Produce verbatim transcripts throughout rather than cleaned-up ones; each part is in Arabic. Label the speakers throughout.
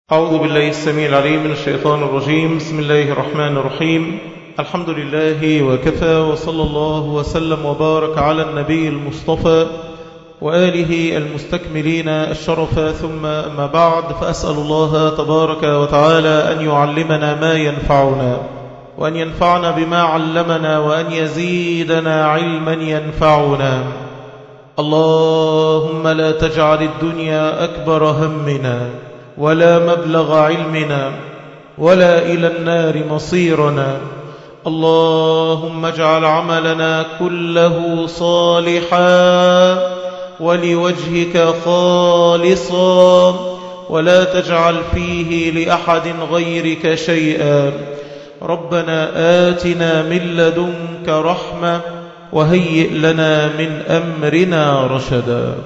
Speaker 1: أعوذ بالله السميع العليم من الشيطان الرجيم. بسم الله الرحمن الرحيم. الحمد لله وكفى، وصلى الله وسلم وبارك على النبي المصطفى وآله المستكملين الشرف، ثم أما بعد، فأسأل الله تبارك وتعالى أن يعلمنا ما ينفعنا، وأن ينفعنا بما علمنا، وأن يزيدنا علما ينفعنا. اللهم لا تجعل الدنيا أكبر همنا ولا مبلغ علمنا ولا إلى النار مصيرنا. اللهم اجعل عملنا كله صالحا ولوجهك خالصا، ولا تجعل فيه لأحد غيرك شيئا. ربنا آتنا من لدنك رحمة وهيئ لنا من أمرنا رشدا.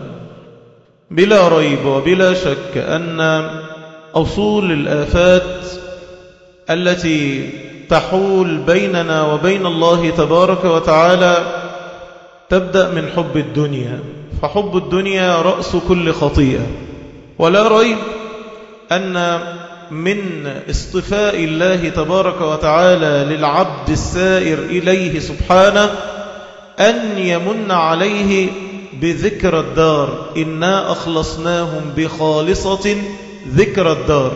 Speaker 1: بلا ريب وبلا شك أن أصول الآفات التي تحول بيننا وبين الله تبارك وتعالى تبدأ من حب الدنيا، فحب الدنيا رأس كل خطيئة. ولا ريب أن من اصطفاء الله تبارك وتعالى للعبد السائر إليه سبحانه أن يمن عليه بذكر الدار. إنا أخلصناهم بخالصة ذكر الدار.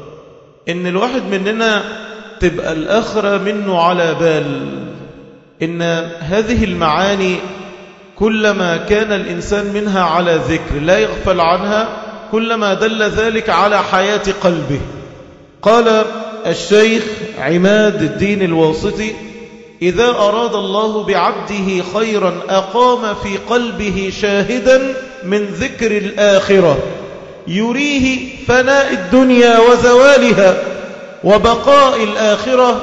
Speaker 1: إن الواحد مننا تبقى الآخرة منه على بال، إن هذه المعاني كلما كان الإنسان منها على ذكر لا يغفل عنها، كلما دل ذلك على حياة قلبه. قال الشيخ عماد الدين الواسطي: إذا أراد الله بعبده خيرا أقام في قلبه شاهدا من ذكر الآخرة يريه فناء الدنيا وزوالها وبقاء الآخرة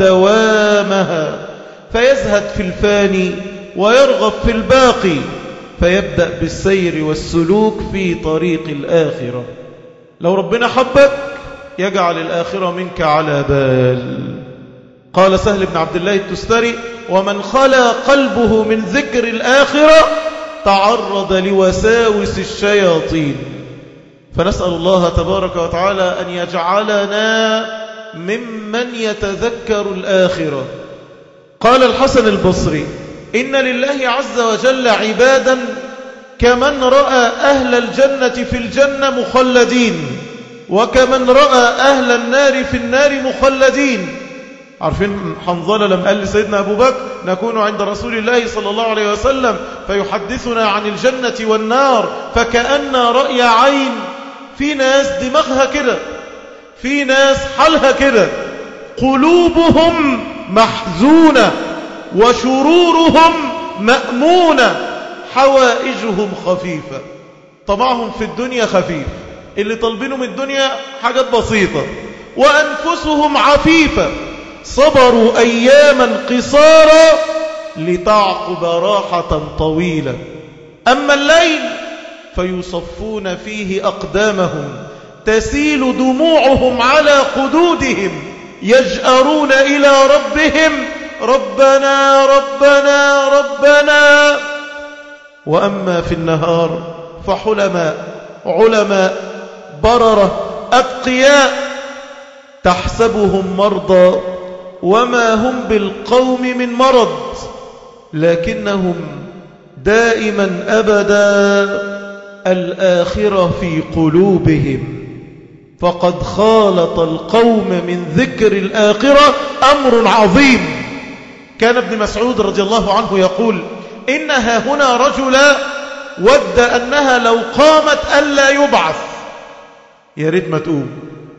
Speaker 1: ودوامها، فيزهد في الفاني ويرغب في الباقي، فيبدأ بالسير والسلوك في طريق الآخرة. لو ربنا حبك يجعل الآخرة منك على بال. قال سهل بن عبد الله التستري: ومن خلا قلبه من ذكر الآخرة تعرض لوساوس الشياطين. فنسأل الله تبارك وتعالى أن يجعلنا ممن يتذكر الآخرة. قال الحسن البصري: إن لله عز وجل عبادا كمن رأى أهل الجنة في الجنة مخلدين، وكمن رأى أهل النار في النار مخلدين. عارفين حنظلة لما قال لسيدنا أبو بكر: نكون عند رسول الله صلى الله عليه وسلم فيحدثنا عن الجنة والنار فكأن رأي عين. في ناس دماغها كده، في ناس حالها كده، قلوبهم محزونة وشرورهم مأمونة، حوائجهم خفيفة. طمعهم في الدنيا خفيف، اللي طالبينه من الدنيا حاجات بسيطة، وأنفسهم عفيفة، صبروا أياما قصارا لتعقب راحة طويلة. أما الليل فيصفون فيه أقدامهم، تسيل دموعهم على خدودهم، يجأرون إلى ربهم: ربنا ربنا ربنا. وأما في النهار فحلماء علماء بررة أتقياء، تحسبهم مرضى وما هم بالقوم من مرض، لكنهم دائما أبدا الآخرة في قلوبهم. فقد خالط القوم من ذكر الآخرة أمر عظيم. كان ابن مسعود رضي الله عنه يقول: إنها هنا رجلا ود أنها لو قامت ألا يبعث. يا ريت ما تقوم،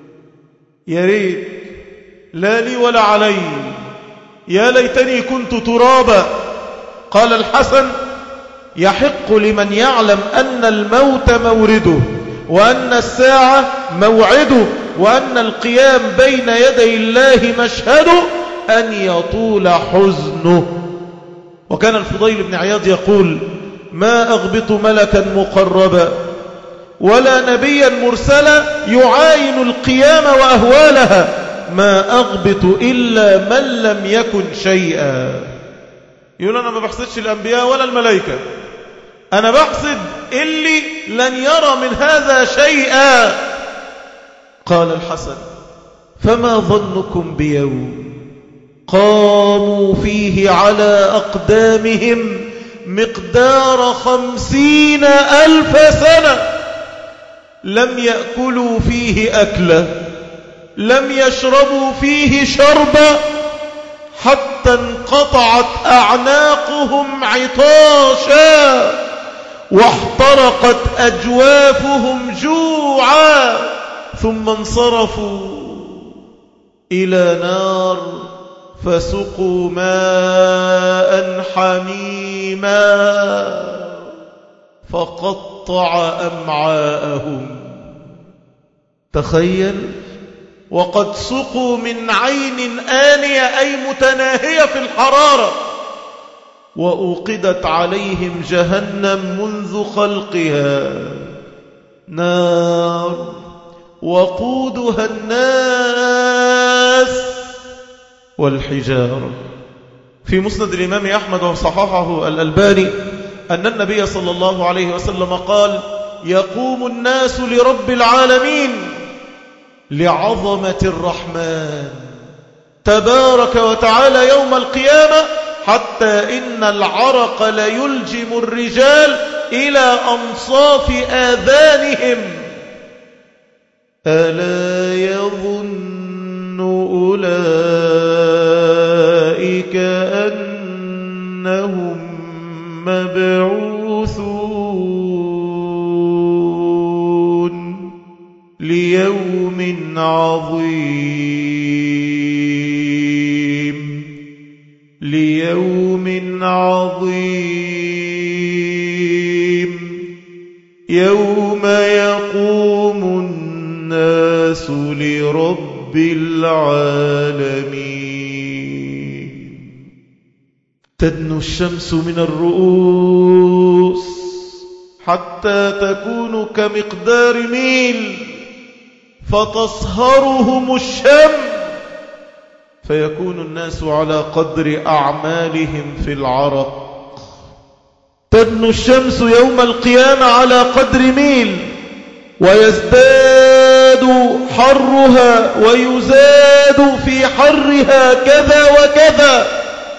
Speaker 1: يا ريت، لا لي ولا علي، يا ليتني كنت ترابا. قال الحسن: يحق لمن يعلم أن الموت مورده، وأن الساعة موعده، وأن القيام بين يدي الله مشهده، أن يطول حزنه. وكان الفضيل بن عياض يقول: ما أغبط ملكا مقربا ولا نبيا مرسلا يعاين القيام وأهوالها، ما أغبط إلا من لم يكن شيئا. يقول: أنا ما بحسدش الأنبياء ولا الملائكة، أنا بحسد اللي لن يرى من هذا شيئا. قال الحسن: فما ظنكم بيوم قاموا فيه على أقدامهم مقدار خمسين ألف سنة لم يأكلوا فيه أكلة، لم يشربوا فيه شربا، حتى انقطعت أعناقهم عطاشا، واحترقت أجوافهم جوعا، ثم انصرفوا إلى نار فسقوا ماء حميما فقطع أمعاءهم. تخيل، وقد سقوا من عين آنية أي متناهية في الحرارة، وأوقدت عليهم جهنم منذ خلقها، نار وقودها الناس والحجارة. في مسند الإمام أحمد وصححه الألباني أن النبي صلى الله عليه وسلم قال: يقوم الناس لرب العالمين لعظمة الرحمن تبارك وتعالى يوم القيامة، حتى إن العرق ليلجم الرجال إلى أنصاف آذانهم. ألا يظن أولئك أنهم مبعوثون ليوم عظيم، ليوم عظيم، يوم يقوم الناس لرب العالمين. تدنو الشمس من الرؤوس حتى تكون كمقدار ميل، فتصهرهم الشمس، فيكون الناس على قدر أعمالهم في العرق. تدنو الشمس يوم القيامة على قدر ميل، ويزداد حرها ويزاد في حرها كذا وكذا،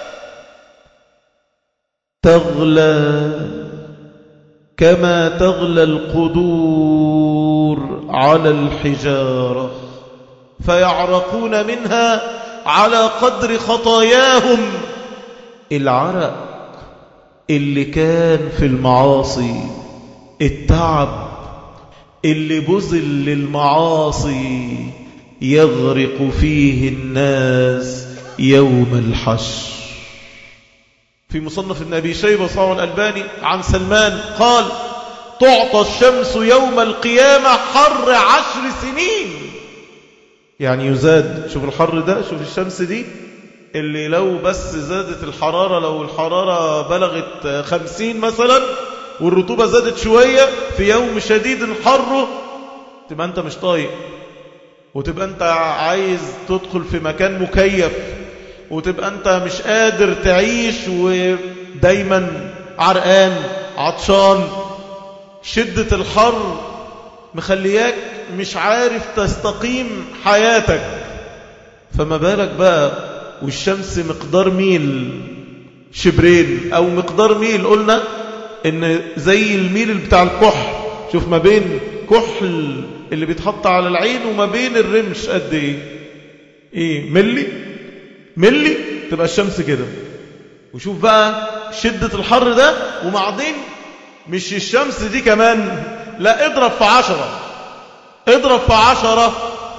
Speaker 1: تغلى كما تغلى القدور على الحجارة، فيعرقون منها على قدر خطاياهم. العرق اللي كان في المعاصي، التعب اللي بذل للمعاصي، يغرق فيه الناس يوم الحشر. في مصنف ابن أبي شيبة صححه الألباني عن سلمان قال: تعطى الشمس يوم القيامة حر عشر سنين. يعني يزاد، شوف الحر ده، شوف الشمس دي اللي لو بس زادت الحرارة، لو الحرارة بلغت خمسين مثلا والرطوبة زادت شوية في يوم شديد حره، تبقى أنت مش طايق، وتبقى أنت عايز تدخل في مكان مكيف، وتبقى أنت مش قادر تعيش ودايما عرقان عطشان. شدة الحر مخلياك مش عارف تستقيم حياتك، فما بالك بقى والشمس مقدار ميل، شبرين أو مقدار ميل، قلنا إن زي الميل بتاع الكحل. شوف ما بين كحل اللي بيتحط على العين وما بين الرمش قد إيه؟ إيه ملي ملي تبقى الشمس كده. وشوف بقى شدة الحر ده، وبعدين مش الشمس دي كمان، لا اضرب في عشرة، اضرب في عشرة،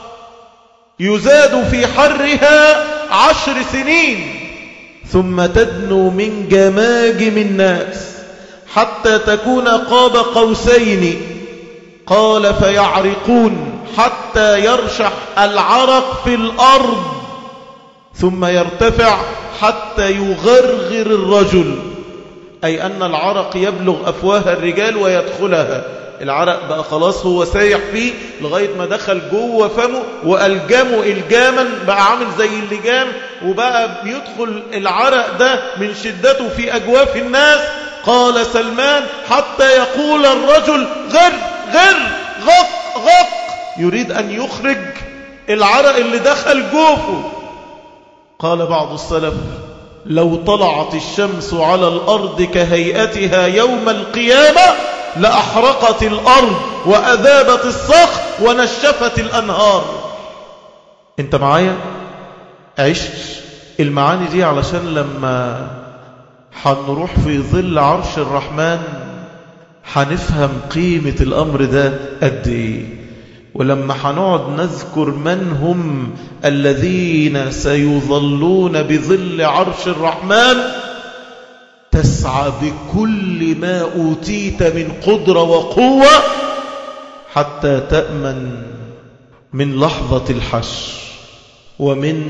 Speaker 1: يزاد في حرها عشر سنين، ثم تدنو من جماجم الناس حتى تكون قاب قوسين. قال: فيعرقون حتى يرشح العرق في الأرض، ثم يرتفع حتى يغرغر الرجل، أي أن العرق يبلغ أفواه الرجال ويدخلها. العرق بقى خلاص هو سايح فيه لغاية ما دخل جوه فمه وألجمه إلجاما، بقى عامل زي اللجام، وبقى بيدخل العرق ده من شدته في أجواف الناس. قال سلمان: حتى يقول الرجل: غر غر غق غق يريد أن يخرج العرق اللي دخل جوفه. قال بعض السلف لو طلعت الشمس على الأرض كهيئتها يوم القيامة لأحرقت الأرض وأذابت الصخر ونشفت الأنهار. انت معايا؟ عشت المعاني دي علشان لما حنروح في ظل عرش الرحمن حنفهم قيمة الأمر ده قد إيه. ولما حنقعد نذكر من هم الذين سيظلون بظل عرش الرحمن تسعى بكل ما أوتيت من قدرة وقوة حتى تأمن من لحظة الحشر ومن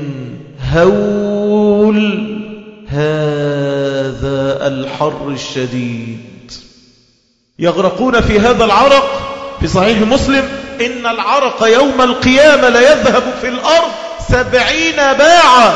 Speaker 1: هول هذا الحر الشديد. يغرقون في هذا العرق. في صحيح مسلم إن العرق يوم القيامة ليذهب في الأرض سبعين باعا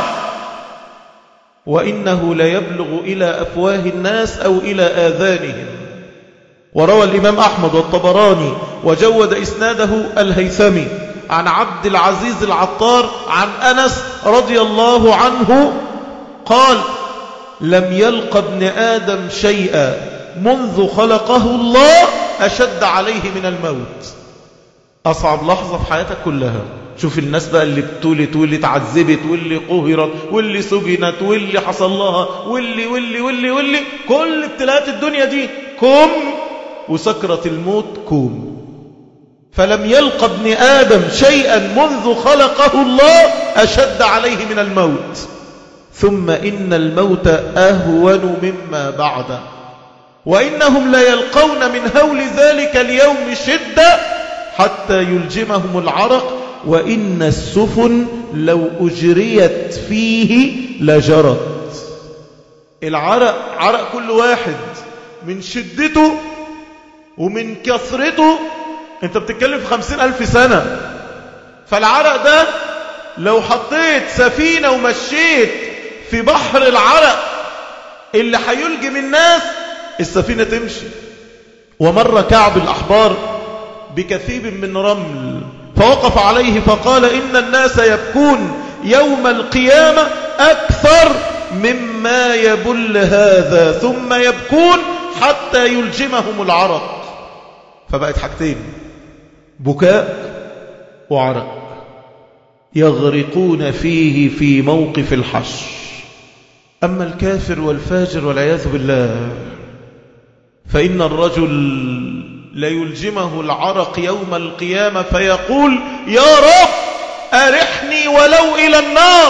Speaker 1: وإنه ليبلغ إلى أفواه الناس أو إلى آذانهم. وروى الإمام أحمد والطبراني وجود إسناده الهيثمي عن عبد العزيز العطار عن أنس رضي الله عنه قال لم يلق ابن آدم شيئا منذ خلقه الله أشد عليه من الموت. أصعب لحظة في حياتك كلها. شوف الناس بقى اللي بتولت واللي تعذبت واللي قهرت واللي سجنت واللي حصل لها واللي واللي واللي واللي كل ابتلاءات الدنيا دي كوم وسكرة الموت كوم. فلم يلق ابن آدم شيئا منذ خلقه الله أشد عليه من الموت. ثم إن الموت أهون مما بعده وإنهم لا يلقون من هول ذلك اليوم شدة حتى يلجمهم العرق وإن السفن لو أجريت فيه لجرت. العرق عرق كل واحد من شدته ومن كثرته. انت بتتكلم في خمسين ألف سنة. فالعرق ده لو حطيت سفينة ومشيت في بحر العرق اللي هيلجم الناس السفينة تمشي. ومر كعب الأحبار بكثيب من رمل فوقف عليه فقال إن الناس يبكون يوم القيامة أكثر مما يبل هذا ثم يبكون حتى يلجمهم العرق. فبقت حاجتين بكاء وعرق يغرقون فيه في موقف الحشر. أما الكافر والفاجر والعياذ بالله فإن الرجل ليلجمه العرق يوم القيامة فيقول يا رب أرحني ولو إلى النار.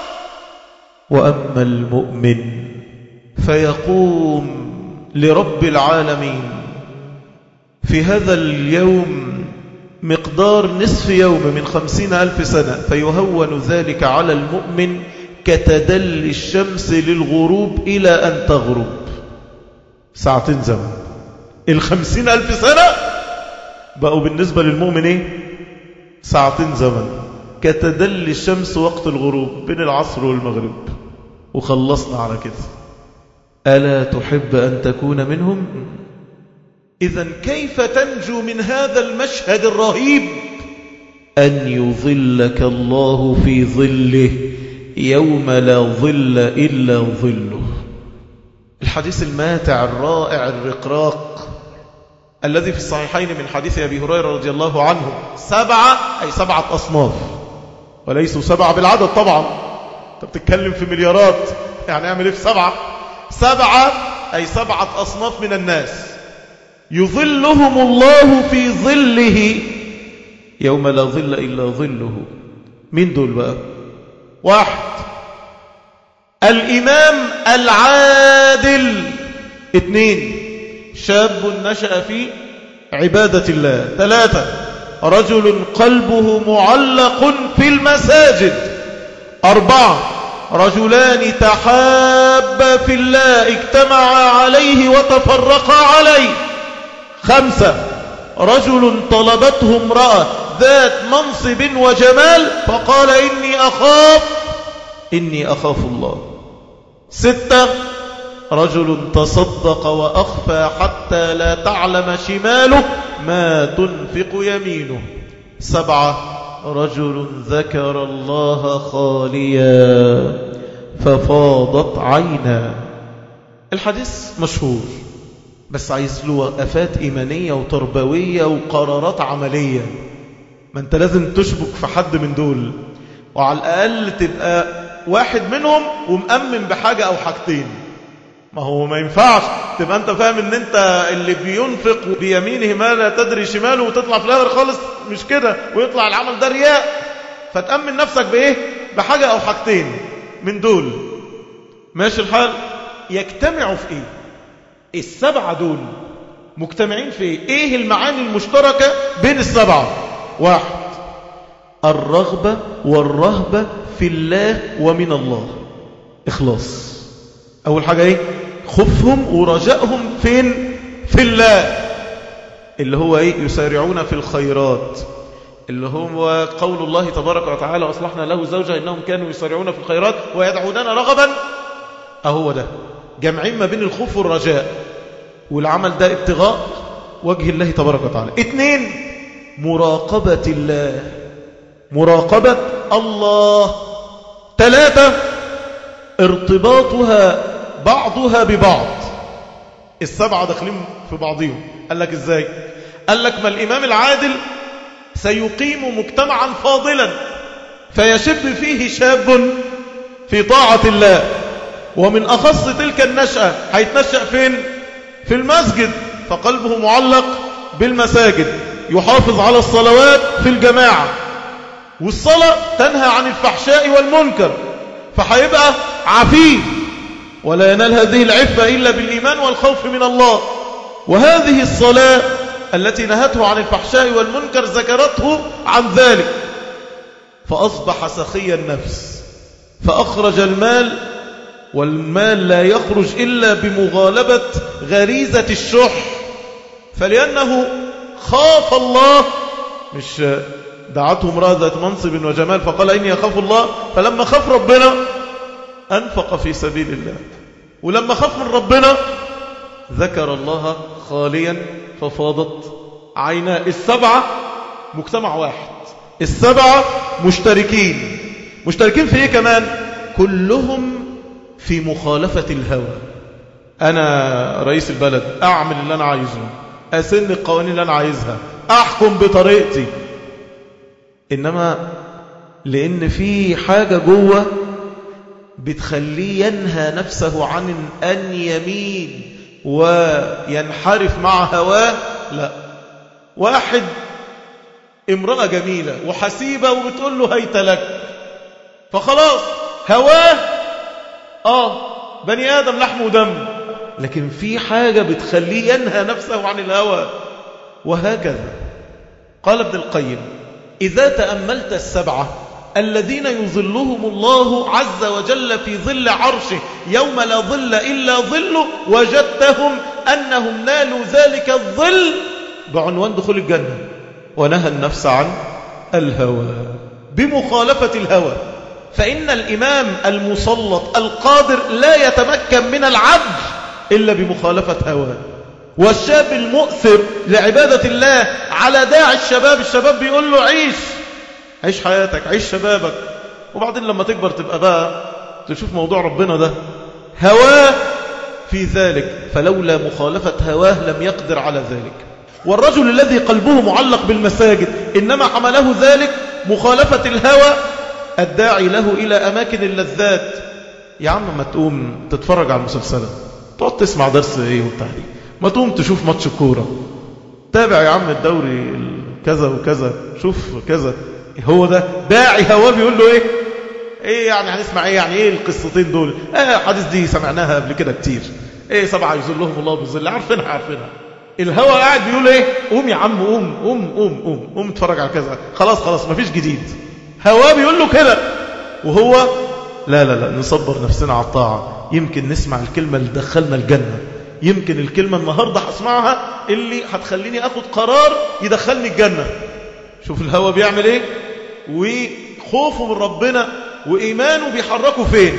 Speaker 1: وأما المؤمن فيقوم لرب العالمين في هذا اليوم مقدار نصف يوم من خمسين ألف سنة فيهون ذلك على المؤمن كتدل الشمس للغروب إلى أن تغرب. ساعتين زمن. الخمسين ألف سنة بقوا بالنسبة للمؤمن إيه؟ ساعتين زمن كتدل الشمس وقت الغروب بين العصر والمغرب. وخلصنا على كده. ألا تحب أن تكون منهم؟ إذن كيف تنجو من هذا المشهد الرهيب؟ أن يظلك الله في ظله يوم لا ظل إلا ظله. الحديث الماتع الرائع الرقراق الذي في الصحيحين من حديث أبي هريرة رضي الله عنه سبعة أي سبعة أصناف وليسوا سبعة بالعدد طبعا. أنت بتتكلم في مليارات يعني اعمل ايه في سبعة؟ سبعة أي سبعة أصناف من الناس يظلهم الله في ظله يوم لا ظل إلا ظله. مين دول بقى؟ واحد الإمام العادل. اثنين شاب نشأ في عبادة الله. ثلاثة رجل قلبه معلق في المساجد. أربعة رجلان تحابا في الله اجتمعا عليه وتفرقا عليه. خمسة رجل طلبته امرأة ذات منصب وجمال فقال إني أخاف إني أخاف الله. ستة رجل تصدق وأخفى حتى لا تعلم شماله ما تنفق يمينه. سبعة رجل ذكر الله خاليا ففاضت عينا. الحديث مشهور بس عايز له وقفات إيمانية وتربوية وقرارات عملية. ما انت لازم تشبك في حد من دول، وعلى الأقل تبقى واحد منهم ومأمن بحاجة أو حاجتين. ما هو ما ينفعش تبقى انت فاهم ان انت اللي بينفق بيمينه ما لا تدري شماله وتطلع في الاخر خالص مش كده، ويطلع العمل ده رياء. فتأمن نفسك بايه؟ بحاجة او حاجتين من دول. ماشي الحال؟ يجتمعوا في ايه؟ السبعة دول مجتمعين في ايه؟ ايه المعاني المشتركة بين السبعة؟ واحد، الرغبة والرهبة في الله ومن الله، إخلاص. أول حاجة إيه؟ خوفهم ورجائهم فين؟ في الله، اللي هو إيه؟ يسارعون في الخيرات، اللي هو قول الله تبارك وتعالى وأصلحنا له زوجة إنهم كانوا يسارعون في الخيرات ويدعوننا رغبا. أهو ده جمعين ما بين الخوف والرجاء، والعمل ده ابتغاء وجه الله تبارك وتعالى. اثنين، مراقبة الله، مراقبة الله. ثلاثة، ارتباطها بعضها ببعض. السبعة داخلين في بعضهم. قال لك ازاي؟ قال لك ما الإمام العادل سيقيم مجتمعا فاضلا فيشب فيه شاب في طاعة الله، ومن أخص تلك النشأة هيتنشأ فين؟ في المسجد، فقلبه معلق بالمساجد، يحافظ على الصلوات في الجماعة، والصلاة تنهى عن الفحشاء والمنكر، فهيبقى عفيف، ولا ينال هذه العفة إلا بالإيمان والخوف من الله. وهذه الصلاة التي نهته عن الفحشاء والمنكر ذكرته عن ذلك، فأصبح سخي النفس، فأخرج المال، والمال لا يخرج إلا بمغالبة غريزة الشح، فلأنه خاف الله. مش دعته امرأة ذات منصب وجمال فقال إني أخاف الله، فلما خاف ربنا أنفق في سبيل الله، ولما خاف من ربنا ذكر الله خاليا ففاضت عينا. السبعة مجتمع واحد، السبعة مشتركين. مشتركين في إيه كمان؟ كلهم في مخالفة الهوى. أنا رئيس البلد، أعمل اللي أنا عايزه، أسن القوانين اللي أنا عايزها، أحكم بطريقتي، إنما لأن في حاجة جوه بتخليه ينهى نفسه عن أن يميل وينحرف مع هواه. لا، واحد امرأة جميلة وحسيبة وبتقول له هيت لك، فخلاص هواه آه بني آدم لحم ودم، لكن في حاجة بتخليه ينهى نفسه عن الهوى. وهكذا قال ابن القيم: إذا تأملت السبعة الذين يظلهم الله عز وجل في ظل عرشه يوم لا ظل إلا ظله، وجدتهم أنهم نالوا ذلك الظل بعنوان دخول الجنة، ونهى النفس عن الهوى بمخالفة الهوى. فإن الإمام المسلط القادر لا يتمكن من العدل إلا بمخالفة هواه. والشاب المؤثر لعبادة الله على داعي الشباب، الشباب بيقول له عيش عيش حياتك، عيش شبابك، وبعدين لما تكبر تبقى بقى تشوف موضوع ربنا ده. هواه في ذلك، فلولا مخالفة هواه لم يقدر على ذلك. والرجل الذي قلبه معلق بالمساجد إنما حمله ذلك مخالفة الهوى الداعي له إلى أماكن اللذات. يا عم ما تقوم تتفرج على المسلسلات، تقعد تسمع درس إيه والتحديد، ما تقوم تشوف ماتش كورة، تابع يا عم الدوري كذا وكذا، شوف كذا. هو ده داعي هواه بيقول له إيه؟ إيه يعني هنسمع إيه؟ يعني إيه القصتين دول؟ آه حديث دي سمعناها قبل كده كتير. إيه سبعة يظلهم الله بالظل، عارفينها عارفينها. الهوى قاعد بيقول إيه؟ قوم يا عم قوم قوم قوم قوم قوم اتفرج على كذا، خلاص خلاص مفيش جديد. هواه بيقول له كده، وهو لا لا لا نصبر نفسنا على الطاعة، يمكن نسمع الكلمة اللي دخلنا الجنة، يمكن الكلمة النهاردة هسمعها اللي هتخليني أخذ قرار يدخلني الجنة. شوف الهوى بيعمل إيه، وخوفه من ربنا وإيمانه بيحركه فين.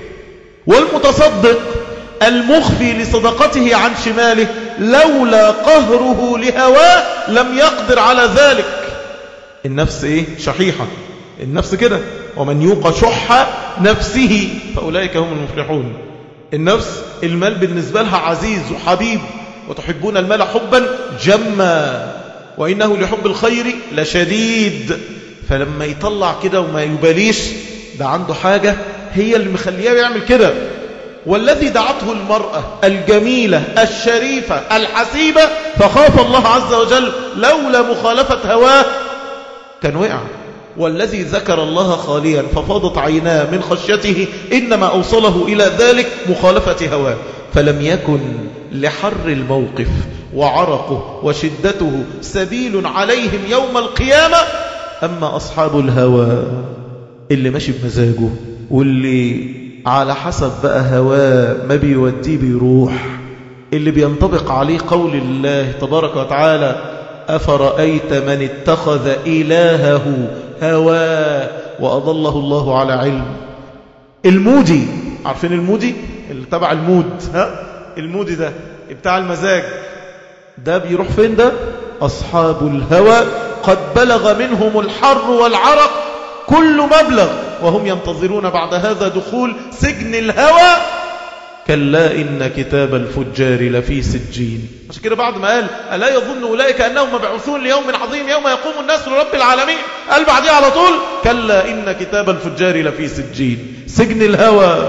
Speaker 1: والمتصدق المخفي لصدقته عن شماله لولا قهره لهواه لم يقدر على ذلك. النفس إيه؟ شحيحة. النفس كده، ومن يوق شح نفسه فأولئك هم المفلحون. النفس المال بالنسبة لها عزيز وحبيب، وتحبون المال حبا جما وإنه لحب الخير لشديد. فلما يطلع كده وما يباليش، ده عنده حاجة هي اللي مخليه يعمل كده. والذي دعته المرأة الجميلة الشريفة الحسيبة فخاف الله عز وجل لولا مخالفة هواه كان وقع. والذي ذكر الله خاليا ففاضت عيناه من خشيته إنما أوصله إلى ذلك مخالفة هواه، فلم يكن لحر الموقف وعرقه وشدته سبيل عليهم يوم القيامة. أما أصحاب الهوى اللي ماشي بمزاجه واللي على حسب بقى هواه ما بيوديه بيروح، اللي بينطبق عليه قول الله تبارك وتعالى أفرأيت من اتخذ إلهه هواه وأضله الله على علم. المودي، عارفين المودي اللي تبع المود، ها المودي ده بتاع المزاج، ده بيروح فين؟ ده أصحاب الهوى قد بلغ منهم الحر والعرق كل مبلغ وهم ينتظرون بعد هذا دخول سجن الهوى. كلا إن كتاب الفجار لفي سجين. عشان كده بعد ما قال ألا يظن أولئك أنهم مبعوثون ليوم عظيم يوم يقوم الناس لرب العالمين، قال بعدها على طول كلا إن كتاب الفجار لفي سجين، سجن الهوى.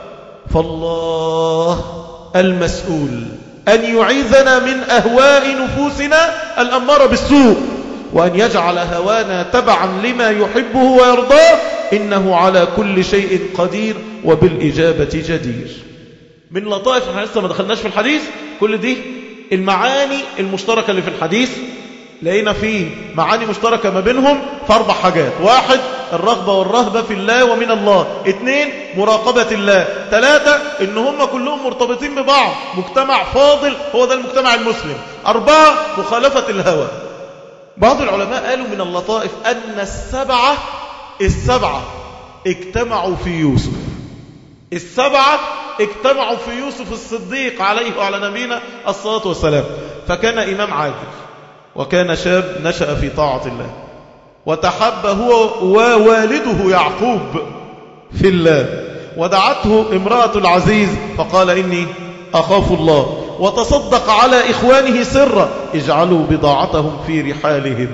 Speaker 1: فالله المسؤول أن يعيذنا من أهواء نفوسنا الأمارة بالسوء، وأن يجعل هوانا تبعا لما يحبه ويرضاه، إنه على كل شيء قدير وبالإجابة جدير. من لطائف، احنا لسه ما دخلناش في الحديث، كل دي المعاني المشتركة اللي في الحديث لقينا فيه معاني مشتركة ما بينهم في أربع حاجات: واحد الرغبة والرهبة في الله ومن الله، اثنين مراقبة الله، ثلاثة إن هم كلهم مرتبطين ببعض، مجتمع فاضل هو ده المجتمع المسلم، أربعة مخالفة الهوى. بعض العلماء قالوا من اللطائف أن السبعة السبعة اجتمعوا في يوسف، السبعة اجتمعوا في يوسف الصديق عليه وعلى نبينا الصلاة والسلام. فكان إمام عادل، وكان شاب نشأ في طاعة الله، وتحب هو ووالده يعقوب في الله، ودعته امرأة العزيز فقال إني أخاف الله، وتصدق على إخوانه سرا اجعلوا بضاعتهم في رحالهم.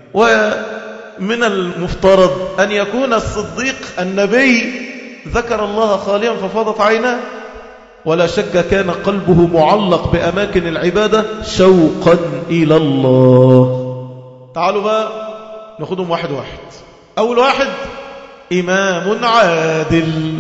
Speaker 1: ومن المفترض أن يكون الصديق النبي ذكر الله خاليا ففاضت عيناه، ولا شك كان قلبه معلق بأماكن العبادة شوقا إلى الله. تعالوا بقى ناخدهم واحد واحد. أول واحد إمام عادل.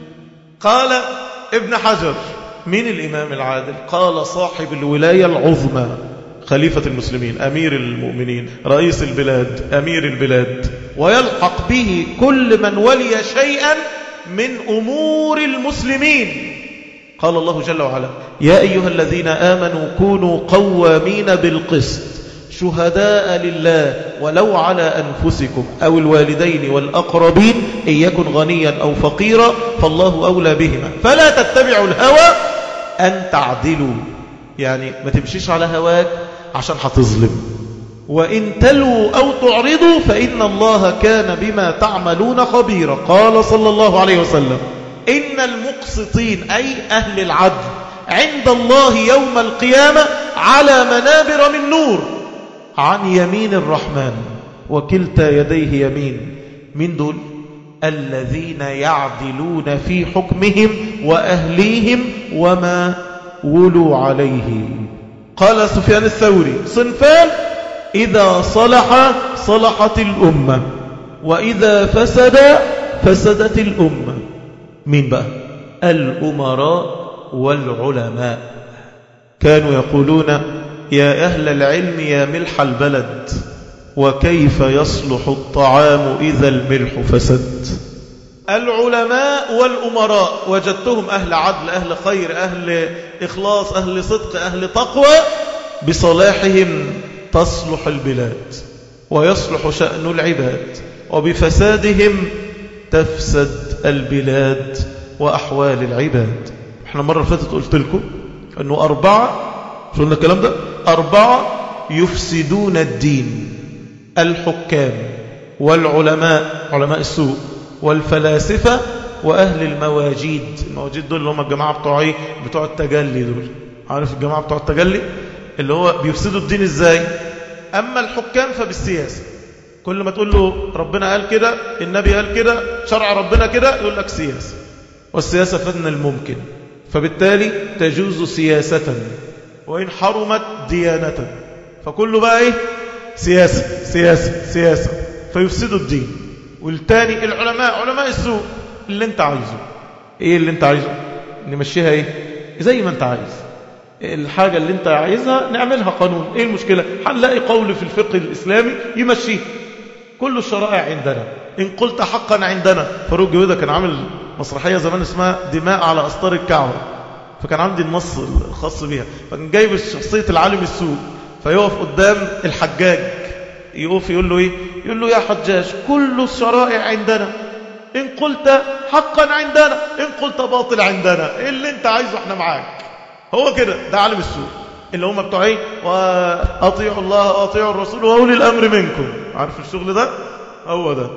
Speaker 1: قال ابن حجر: مين الإمام العادل؟ قال صاحب الولاية العظمى، خليفة المسلمين، أمير المؤمنين، رئيس البلاد، أمير البلاد، ويلحق به كل من ولي شيئا من أمور المسلمين. قال الله جل وعلا: يا أيها الذين آمنوا كونوا قوامين بالقسط شهداء لله ولو على أنفسكم أو الوالدين والأقربين إن يكن غنيا أو فقيرا فالله أولى بهما فلا تتبعوا الهوى أن تعدلوا. يعني ما تمشيش على هواك عشان هتظلم. وإن تلوا أو تعرضوا فإن الله كان بما تعملون خبيرا. قال صلى الله عليه وسلم: إن المقسطين أي أهل العدل عند الله يوم القيامة على منابر من نور عن يمين الرحمن وكلتا يديه يمين. من دول؟ الذين يعدلون في حكمهم وأهليهم وما ولوا عليه. قال سفيان الثوري: صنفان إذا صلح صلحت الأمة وإذا فسد فسدت الأمة. مين بقى؟ الأمراء والعلماء. كانوا يقولون: يا أهل العلم يا ملح البلد وكيف يصلح الطعام إذا الملح فسد. العلماء والأمراء وجدتهم أهل عدل، أهل خير، أهل إخلاص، أهل صدق، أهل تقوى. بصلاحهم تصلح البلاد ويصلح شأن العباد، وبفسادهم تفسد البلاد وأحوال العباد. احنا مرة فاتت قلت لكم أنه أربعة، شو قلنا الكلام ده؟ أربعة يفسدون الدين: الحكام والعلماء علماء السوء، والفلاسفة، وأهل المواجيد. المواجيد دول اللي هم الجماعة بتوع ايه؟ بتوع التجلي دول. عارف الجماعة بتوع التجلي اللي هو بيفسدوا الدين ازاي؟ أما الحكام فبالسياسة. كل ما تقول له ربنا قال كده، النبي قال كده، شرع ربنا كده، يقول لك سياسة. والسياسة فن الممكن، فبالتالي تجوز سياسة وإن حرمت ديانة. فكله بقى ايه؟ سياسة سياسة سياسة، فيفسدوا الدين. والتاني العلماء علماء السوء، اللي انت عايزه. ايه اللي انت عايزه؟ نمشيها ايه؟ زي ما انت عايز. الحاجة اللي انت عايزها نعملها قانون. ايه المشكلة؟ هنلاقي قول في الفقه الإسلامي يمشيه. كل الشرائع عندنا، إن قلت حقا عندنا. فاروق جويدة كان عامل مسرحية زمان اسمها دماء على أسطار الكعبة، فكان عندي النص الخاص بيها. فكان جايب شخصية العالم السوء، فيقف قدام الحجاج، يقف يقول له ايه؟ يقول له يا حجاج كل الشرائع عندنا، إن قلت حقا عندنا، إن قلت باطل عندنا، إيه اللي انت عايزه احنا معاك. هو كده، ده عالم السوء اللي هم بتوع ايه؟ وأطيعوا الله وأطيعوا الرسول وأولي الأمر منكم. عارف الشغل ده؟ هو ده.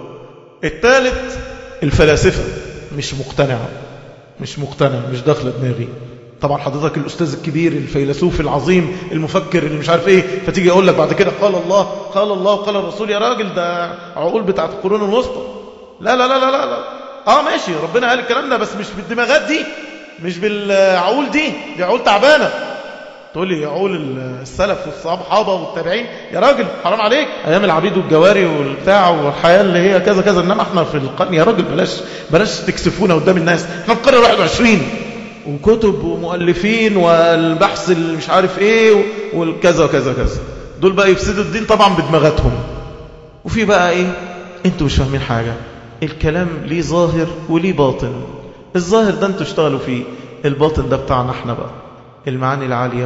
Speaker 1: الثالث الفلاسفة، مش مقتنع مش مقتنع مش داخل دماغي. طبعا حضرتك الأستاذ الكبير الفيلسوف العظيم المفكر اللي مش عارف ايه، فتيجي يقول لك بعد كده قال الله قال الله وقال الرسول. يا راجل ده عقول بتاعت القرون الوسطى. لا لا لا لا لا, لا. اه ماشي، ربنا قال الكلام ده، بس مش بالدماغات دي، مش بالعقول دي، دي عقول تعبانة. تقول لي عقول السلف والصحابة والتابعين؟ يا راجل حرام عليك، ايام العبيد والجواري والبتاع والحياة اللي هي كذا كذا. انما احنا في القرن، يا راجل بلاش بلاش تكسفونا قدام الناس. احنا في القرن الواحد وعشرين، وكتب ومؤلفين والبحث اللي مش عارف ايه والكذا وكذا كذا. دول بقى يفسدوا الدين طبعا بدماغاتهم. وفي بقى ايه؟ انتوا مش فاهمين حاجة. الكلام ليه ظاهر وليه باطن. الظاهر ده انتوا اشتغلوا فيه، الباطن ده بتاعنا احنا بقى، المعاني العالية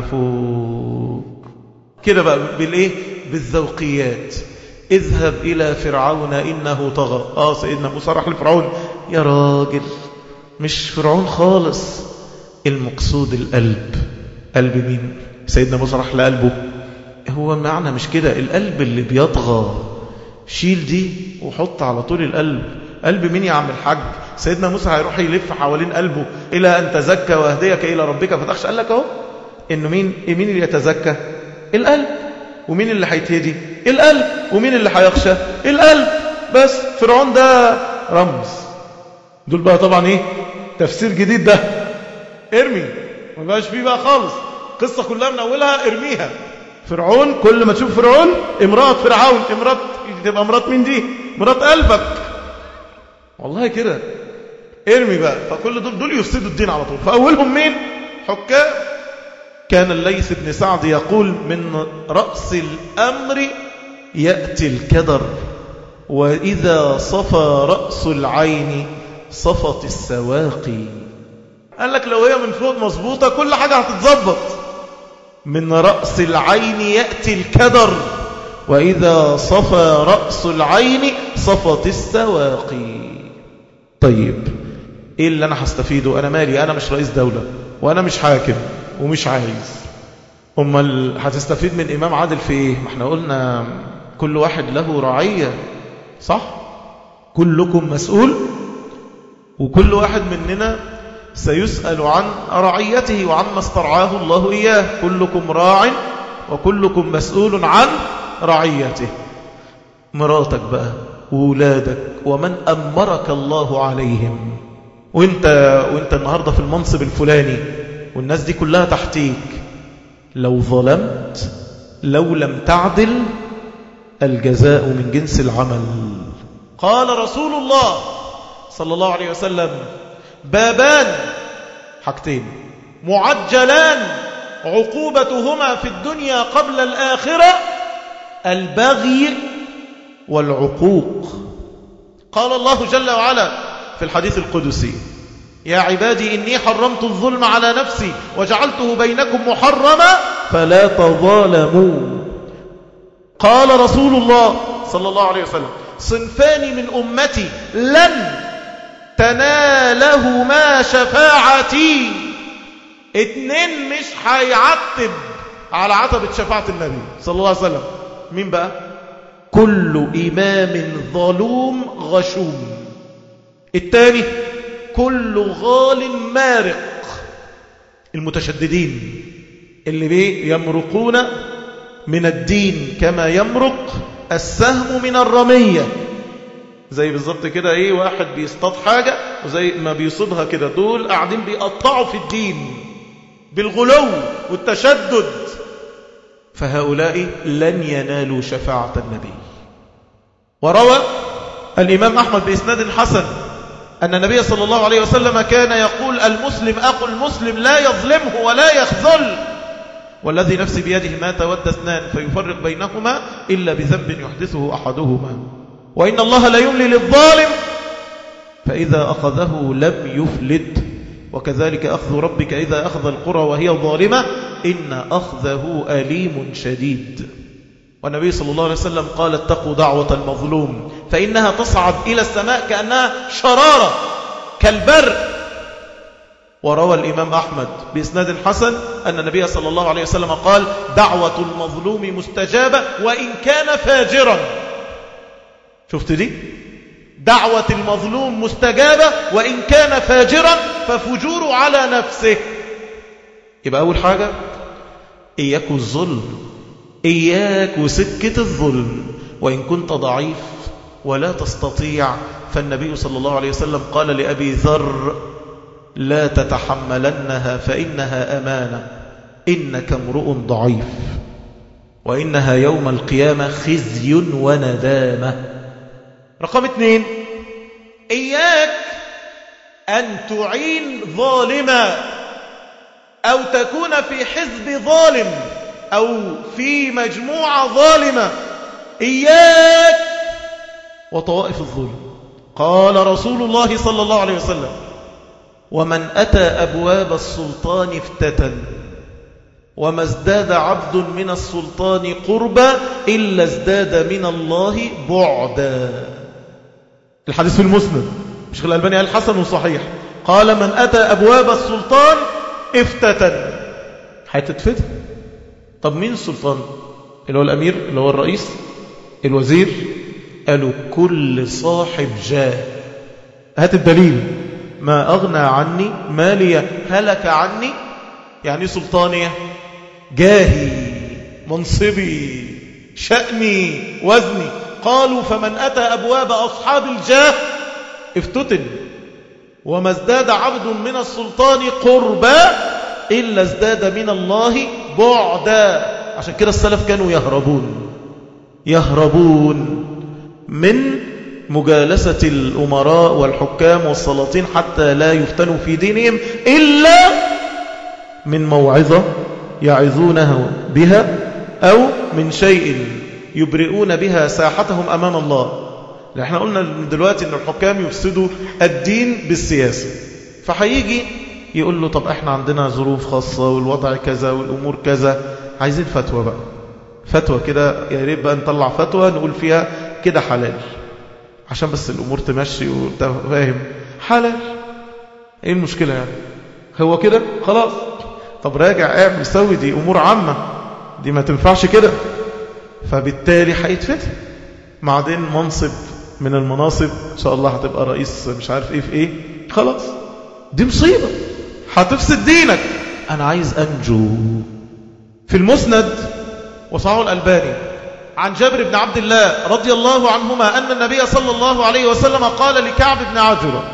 Speaker 1: فوق كده بقى. بالايه؟ بالذوقيات. اذهب إلى فرعون إنه طغى. آه سيدنا موسى راح لفرعون. يا راجل مش فرعون خالص، المقصود القلب. قلب مين؟ سيدنا موسى راح لقلبه. هو معنى مش كده؟ القلب اللي بيطغى شيل دي وحط على طول القلب. قلب مين يا عم الحاج؟ سيدنا موسى هيروح يلف حوالين قلبه إلى أن تزكى وأهديك إلى ربك فتخشى. قال لك أهو إنه مين مين اللي يتزكى؟ القلب. ومين اللي هيتهدي؟ القلب. ومين اللي هيخشى؟ القلب. بس فرعون ده رمز. دول بقى طبعا إيه؟ تفسير جديد ده. ارمي، ما بقاش فيه بقى خالص. قصة كلها من أولها ارميها. فرعون، كل ما تشوف فرعون امرأة فرعون، امرأة تبقى امرأة مين دي؟ امرأة قلبك. والله كده ارمي بقى. فكل دول دول يفسدوا الدين على طول. فأولهم مين؟ حكام. كان الليث بن سعد يقول من رأس الأمر يأتي الكدر، وإذا صفى رأس العين صفت السواقي. قال لك لو هي من فوق مظبوطة كل حاجة هتتظبط. من رأس العين يأتي الكدر، وإذا صفى رأس العين صفت السواقي. طيب إيه اللي أنا هستفيده؟ أنا مالي؟ أنا مش رئيس دولة وأنا مش حاكم ومش عايز. أمال هتستفيد من إمام عادل في إيه؟ ما احنا قلنا كل واحد له رعية، صح؟ كلكم مسؤول، وكل واحد مننا سيسأل عن رعيته وعما استرعاه الله إياه. كلكم راع وكلكم مسؤول عن رعيته. مراتك بقى وولادك ومن أمرك الله عليهم، وانت, وانت النهاردة في المنصب الفلاني والناس دي كلها تحتيك. لو ظلمت، لو لم تعدل، الجزاء من جنس العمل. قال رسول الله صلى الله عليه وسلم بابان، حاجتين معجلان عقوبتهما في الدنيا قبل الآخرة، البغي والعقوق. قال الله جل وعلا في الحديث القدسي يا عبادي إني حرمت الظلم على نفسي وجعلته بينكم محرما فلا تظالموا. قال رسول الله صلى الله عليه وسلم صنفان من أمتي لن تنالهما شفاعتي. اتنين مش هيعتب على عتبة شفاعة النبي صلى الله عليه وسلم. مين بقى؟ كل إمام ظلوم غشوم. الثاني كل غال مارق، المتشددين اللي بيه يمرقون من الدين كما يمرق السهم من الرمية، زي بالظبط كده ايه واحد بيصطاد حاجة وزي ما بيصيدها كده، دول قاعدين بيقطعوا في الدين بالغلو والتشدد، فهؤلاء لن ينالوا شفاعة النبي. وروى الإمام أحمد بإسناد حسن أن النبي صلى الله عليه وسلم كان يقول: المسلم أخو المسلم لا يظلمه ولا يخذل، والذي نفسي بيده ما تود اثنان فيفرق بينهما إلا بذنب يحدثه أحدهما، وإن الله لا يملي للظالم فإذا أخذه لم يفلت، وكذلك أخذ ربك إذا أخذ القرى وهي ظالمة إن أخذه أليم شديد. والنبي صلى الله عليه وسلم قال: اتقوا دعوة المظلوم فإنها تصعد إلى السماء كأنها شرارة كالبرق. وروى الإمام أحمد بإسناد حسن أن النبي صلى الله عليه وسلم قال: دعوة المظلوم مستجابة وإن كان فاجرا. شفت دي؟ دعوة المظلوم مستجابة وإن كان فاجرا ففجور على نفسه. يبقى أول حاجة إياك الظلم، إياك وسكة الظلم، وإن كنت ضعيف ولا تستطيع، فالنبي صلى الله عليه وسلم قال لأبي ذر: لا تتحملنها فإنها أمانة، إنك امرؤ ضعيف، وإنها يوم القيامة خزي وندامة. رقم اثنين، إياك أن تعين ظالما أو تكون في حزب ظالم أو في مجموعة ظالمة، إياك وطوائف الظلم. قال رسول الله صلى الله عليه وسلم: ومن أتى أبواب السلطان افتتن، وما ازداد عبد من السلطان قربا إلا ازداد من الله بعدا. الحديث في المسند، الشيخ الألباني قال حسن وصحيح. قال: من أتى أبواب السلطان افتتن، هتتفتن. طب مين السلطان؟ اللي هو الأمير، اللي هو الرئيس، الوزير؟ قالوا: كل صاحب جاه. هات الدليل. ما أغنى عني مالي هلك عني. يعني سلطانية جاهي منصبي شأني وزني. قالوا: فمن أتى أبواب أصحاب الجاه افتتن، وما ازداد عبد من السلطان قربا إلا ازداد من الله بعدا. عشان كده السلف كانوا يهربون يهربون من مجالسة الأمراء والحكام والسلاطين حتى لا يفتنوا في دينهم إلا من موعظة يعظونه بها أو من شيء يبرئون بها ساحتهم أمام الله. احنا قلنا دلوقتي أن الحكام يفسدوا الدين بالسياسة، فحيجي يقول له: طب احنا عندنا ظروف خاصة والوضع كذا والأمور كذا، عايزين فتوى بقى، فتوى كده، يا ريت بقى نطلع فتوى نقول فيها كده حلال عشان بس الأمور تمشي وانت فاهم. حلال ايه المشكلة يعني؟ هو كده خلاص. طب راجع اعمل سوي، دي أمور عامة، دي ما تنفعش كده. فبالتالي هيتفتح بعدين منصب من المناصب، إن شاء الله هتبقى رئيس مش عارف ايه في ايه، خلاص دي مصيبة هتفسد دينك. أنا عايز أنجو. في المسند وصححه الألباني عن جابر بن عبد الله رضي الله عنهما أن النبي صلى الله عليه وسلم قال لكعب بن عجرة: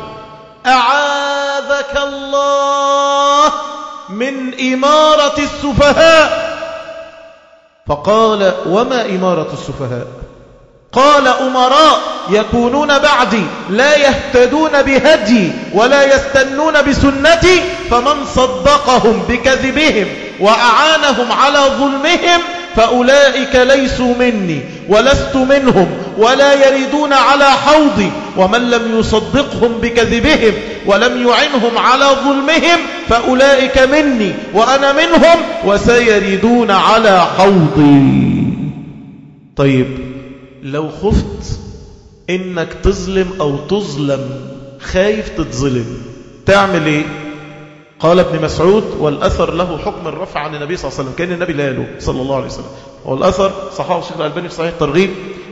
Speaker 1: أعاذك الله من إمارة السفهاء. فقال: وما إمارة السفهاء؟ قال: أمراء يكونون بعدي لا يهتدون بهدي ولا يستنون بسنتي، فمن صدقهم بكذبهم وأعانهم على ظلمهم فأولئك ليسوا مني ولست منهم ولا يريدون على حوضي، ومن لم يصدقهم بكذبهم ولم يعنهم على ظلمهم فأولئك مني وأنا منهم وسيريدون على حوضي. طيب لو خفت إنك تظلم أو تظلم، خايف تتظلم، تعمل إيه؟ قال ابن مسعود: والأثر له حكم الرفع عن النبي صلى الله عليه وسلم، كان النبي لا له صلى الله عليه وسلم. والأثر صححه الشيخ الألباني في صحيح الترغيب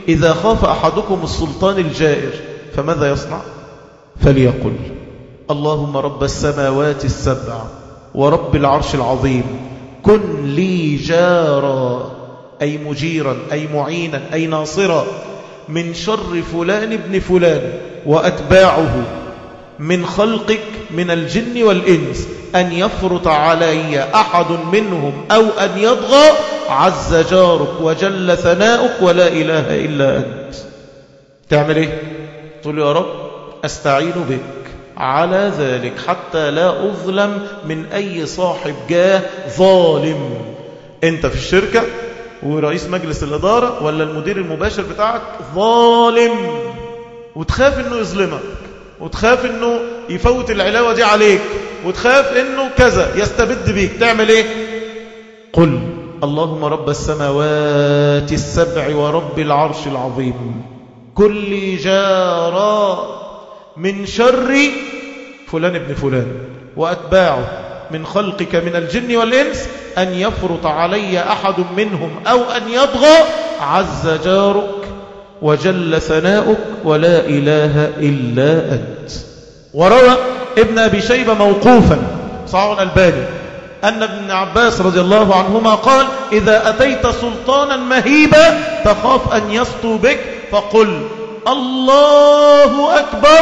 Speaker 1: إذا خاف أحدكم السلطان الجائر فماذا يصنع؟ فليقل اللهم رب السماوات السبع ورب العرش العظيم كن لي جارا، أي مجيرا أي معينا أي ناصرا، من شر فلان ابن فلان وأتباعه من خلقك من الجن والإنس، أن يفرط علي أحد منهم أو أن يطغى، عز جارك وجل ثناؤك ولا إله إلا أنت. تعمل إيه؟ تقول يا رب أستعين بك على ذلك حتى لا أظلم من أي صاحب جاه ظالم. أنت في الشركة ورئيس مجلس الإدارة ولا المدير المباشر بتاعك ظالم، وتخاف أنه يظلمك، وتخاف أنه يفوت العلاوة دي عليك، وتخاف أنه كذا يستبد بيك. تعمل إيه؟ قل اللهم رب السماوات السبع ورب العرش العظيم كل جارا من شر فلان ابن فلان وأتباعه من خلقك من الجن والإنس، أن يفرط علي أحد منهم أو أن يطغى، عز جارك وجل ثناؤك ولا إله إلا أنت. وروى ابن أبي شيبة موقوفا صحيح الألباني أن ابن عباس رضي الله عنهما قال إذا أتيت سلطانا مهيبا تخاف أن يسطو بك فقل الله أكبر،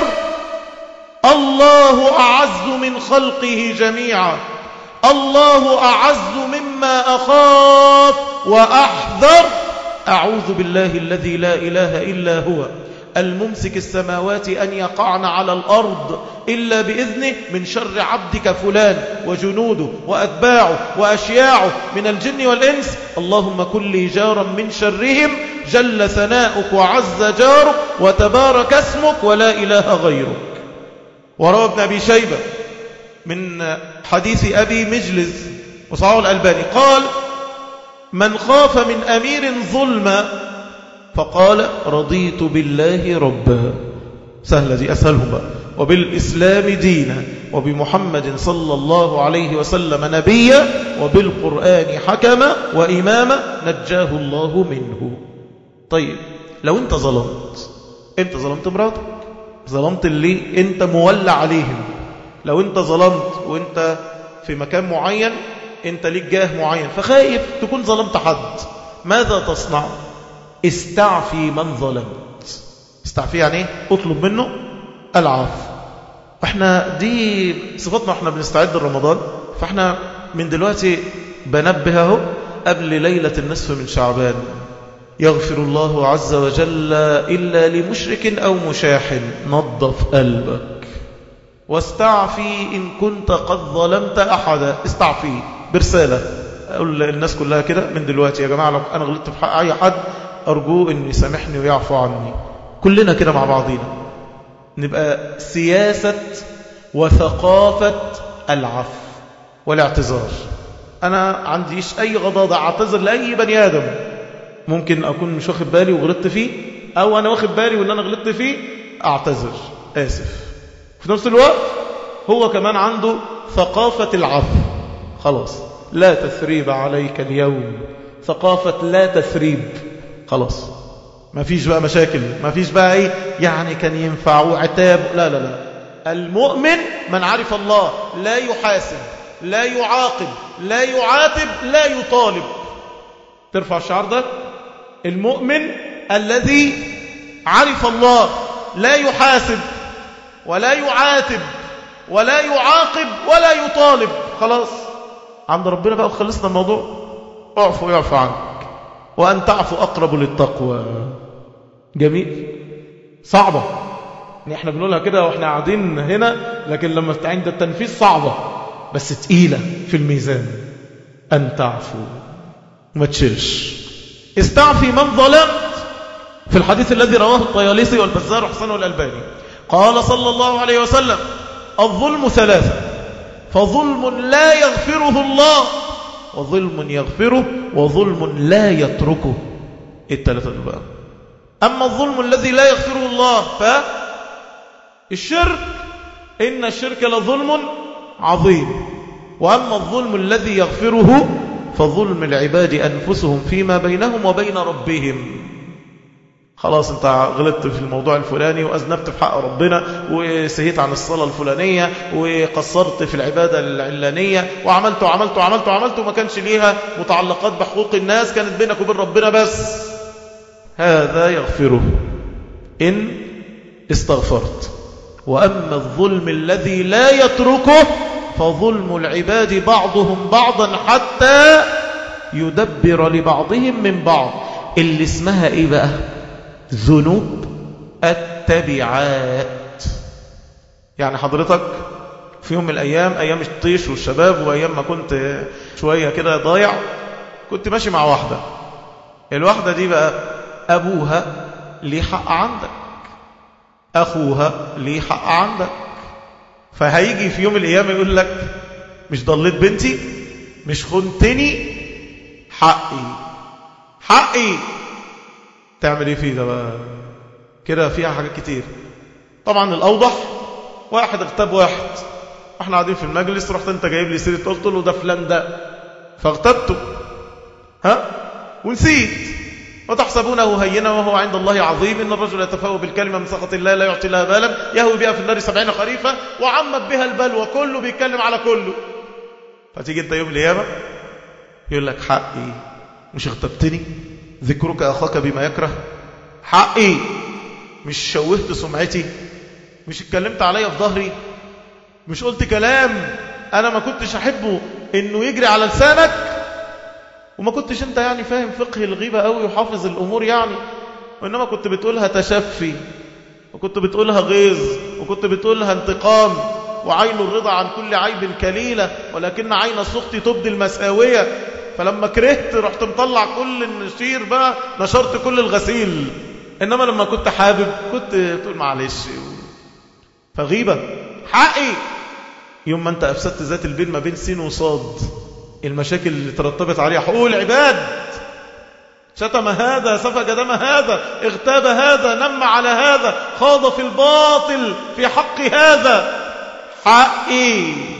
Speaker 1: الله أعز من خلقه جميعا، الله أعز مما أخاف وأحذر، أعوذ بالله الذي لا إله إلا هو الممسك السماوات أن يقعن على الأرض إلا بإذنه، من شر عبدك فلان وجنوده وأتباعه وأشياعه من الجن والإنس، اللهم كن لي جارا من شرهم، جل ثناؤك وعز جارك وتبارك اسمك ولا إله غيرك. وروى ابن أبي شيبة من حديث أبي مجلس وصححه الألباني قال من خاف من أمير ظلما فقال رضيت بالله ربا، سهلة دي أسهلهم بقى، وبالإسلام دينا، وبمحمد صلى الله عليه وسلم نبيا، وبالقرآن حكما وإماما، نجاه الله منه. طيب لو أنت ظلمت، أنت ظلمت مراتك، ظلمت اللي أنت مولى عليهم، لو أنت ظلمت وأنت في مكان معين أنت ليك جاه معين فخايف تكون ظلمت حد، ماذا تصنع؟ استعفي من ظلمت. استعفي يعني ايه؟ اطلب منه العفو. احنا دي صفتنا احنا بنستعد لرمضان، فاحنا من دلوقتي بنبهه قبل ليلة النصف من شعبان، يغفر الله عز وجل إلا لمشرك أو مشاحن، نظف قلبك واستعفي إن كنت قد ظلمت أحدا. استعفي برسالة، أقول للناس كلها كده من دلوقتي يا جماعة لو أنا غلطت في حق أي حد أرجوه أن يسامحني ويعفو عني. كلنا كده مع بعضينا نبقى سياسة وثقافة العفو والاعتذار. أنا عنديش أي غضاضة أعتذر لأي بني آدم، ممكن أكون مش واخد بالي وغلطت فيه، أو أنا واخد بالي وأن أنا غلطت فيه أعتذر آسف. في نفس الوقت هو كمان عنده ثقافة العفو، خلاص لا تثريب عليك اليوم، ثقافة لا تثريب، خلاص ما فيش بقى مشاكل، ما فيش بقى ايه يعني كان ينفعوا عتاب، لا لا لا. المؤمن من عرف الله لا يحاسب لا يعاقب لا يعاتب لا يطالب. ترفع الشعار ده، المؤمن الذي عرف الله لا يحاسب ولا يعاتب ولا يعاقب ولا يطالب، خلاص عند ربنا بقى وخلصنا الموضوع. اعفو يعفو عنك، وأن تعفو أقرب للتقوى. جميل. صعبة يعني احنا بنقولها كده واحنا قاعدين هنا، لكن لما عند التنفيذ صعبة بس تقيلة في الميزان. أن تعفو وما تشيلش. استعفي من ظلمت. في الحديث الذي رواه الطيالسي والبزار وحسن الألباني قال صلى الله عليه وسلم الظلم ثلاثة، فظلم لا يغفره الله، وظلم يغفره، وظلم لا يتركه. الثلاثة دول بقى. أما الظلم الذي لا يغفره الله فالشرك، إن الشرك لظلم عظيم. وأما الظلم الذي يغفره فظلم العباد أنفسهم فيما بينهم وبين ربهم. خلاص انت غلطت في الموضوع الفلاني وأذنبت في حق ربنا وسهيت عن الصلاة الفلانية وقصرت في العبادة العلانية وعملت وعملت وعملت وعملت وما كانش ليها متعلقات بحقوق الناس، كانت بينك وبين ربنا بس. هذا يغفره إن استغفرت. وأما الظلم الذي لا يتركه فظلم العباد بعضهم بعضا حتى يدبر لبعضهم من بعض، اللي اسمها إيه بقى؟ ذنوب التبعات. يعني حضرتك في يوم من الأيام، أيام الطيش والشباب وأيام ما كنت شوية كده ضايع، كنت ماشي مع واحدة. الواحدة دي بقى أبوها ليه حق عندك، أخوها ليه حق عندك، فهيجي في يوم من الأيام يقول لك مش ضليت بنتي، مش خنتني، حقي حقي. تعمل ايه فيه ده بقى؟ كده فيها حاجات كتير. طبعا الأوضح واحد اغتاب واحد، احنا قاعدين في المجلس، رحت انت جايب لي سيرة قلت له ده فلان ده، فاغتبته ها ونسيت. وتحسبونه هينا وهو عند الله عظيم، إن الرجل يتفاوى بالكلمة من سخط الله لا يعطي لها بالا يهوي بها في النار سبعين خريفة وعمت بها البلوى، كله بيتكلم على كله. فتيجي انت يوم القيامة يقول لك حقي، مش اغتبتني؟ ذكرك أخاك بما يكره، حقي، مش شوهت سمعتي؟ مش اتكلمت عليا في ظهري؟ مش قلت كلام أنا ما كنتش أحبه إنه يجري على لسانك؟ وما كنتش أنت يعني فاهم فقه الغيبة قوي وحافظ الأمور يعني، وإنما كنت بتقولها تشفي، وكنت بتقولها غيظ، وكنت بتقولها انتقام، وعين الرضا عن كل عيب كليلة، ولكن عين السخط تبدي المساوية. فلما كرهت رحت مطلع كل النشير بقى، نشرت كل الغسيل. إنما لما كنت حابب كنت تقول معلش. فغيبة حقي. يوم ما أنت أفسدت ذات البين ما بين سين وصاد، المشاكل اللي ترتبت عليها حقوق العباد، شتم هذا، سفك دم هذا، اغتاب هذا، نم على هذا، خاض في الباطل في حق هذا، حقي.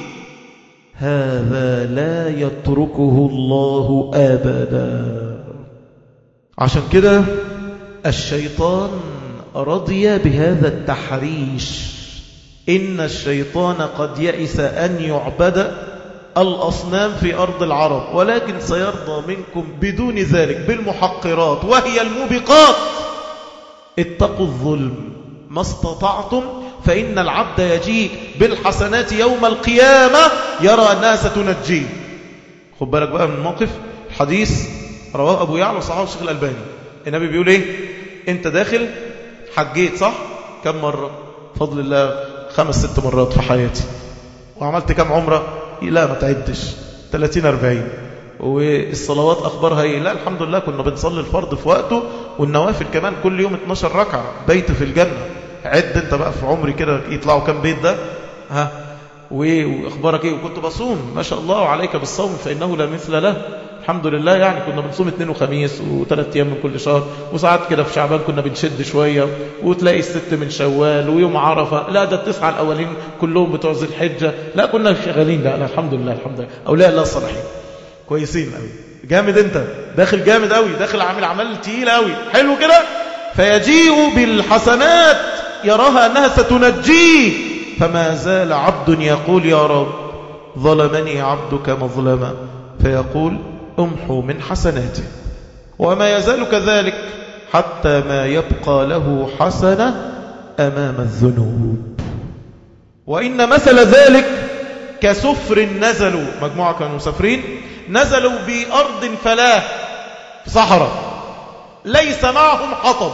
Speaker 1: هذا لا يتركه الله أبدا. عشان كده الشيطان رضي بهذا التحريش. إن الشيطان قد يئس أن يعبد الأصنام في أرض العرب، ولكن سيرضى منكم بدون ذلك بالمحقرات وهي الموبقات. اتقوا الظلم ما استطعتم، فإن العبد يجيء بالحسنات يوم القيامة يرى الناس تنجيه. خد بالك بقى من الموقف. الحديث رواه أبو يعلى وصححه الشيخ الألباني. النبي بيقول إيه؟ أنت داخل حجيت صح؟ كم مرة؟ فضل الله خمس ست مرات في حياتي. وعملت كم عمرة؟ لا ما تعدش، ثلاثين أربعين. والصلوات أخبارها إيه؟ لا الحمد لله كنا بنصلي الفرض في وقته، والنوافل كمان كل يوم اتناشر ركعة، بيت في الجنة. عد انت بقى في عمري كده يطلعوا كم بيت ده ها، واخبارك ايه؟ وكنت بصوم ما شاء الله، وعليك بالصوم فانه لا مثل له. الحمد لله يعني كنا بنصوم اثنين وخميس وثلاث ايام من كل شهر، وساعات كده في شعبان كنا بنشد شويه، وتلاقي الست من شوال ويوم عرفه، لا ده التسعه الاولين كلهم بتوع ذي الحجه، لا كنا شغالين. لا, لا الحمد لله الحمد لله اولياء الله الصالحين كويسين قوي. جامد انت داخل، جامد قوي داخل، عامل عمل تقيل قوي، حلو كده. فيجيء بالحسنات يراها أنها ستنجيه، فما زال عبد يقول يا رب ظلمني عبدك مظلما، فيقول امحو من حسناته، وما يزال كذلك حتى ما يبقى له حسنة أمام الذنوب. وإن مثل ذلك كسفر نزلوا، مجموعة كانوا مسافرين نزلوا بأرض فلاة في صحراء ليس معهم حطب،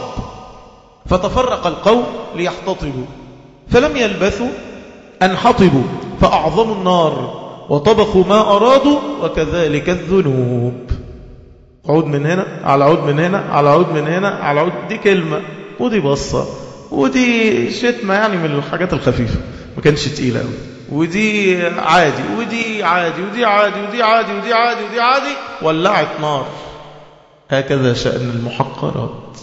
Speaker 1: فتفرق القوم ليحتطبوا، فلم يلبثوا أن حطبوا فأعظموا النار وطبخوا ما أرادوا، وكذلك الذنوب. عود من هنا على عود من هنا على عود من هنا على عود. دي كلمة ودي بصة ودي شتمة، يعني من الحاجات الخفيفة ما كانش تقيلة قوي، ودي عادي ودي عادي ودي عادي ودي عادي ودي عادي ودي عادي، ولعت نار. هكذا شأن المحقرات.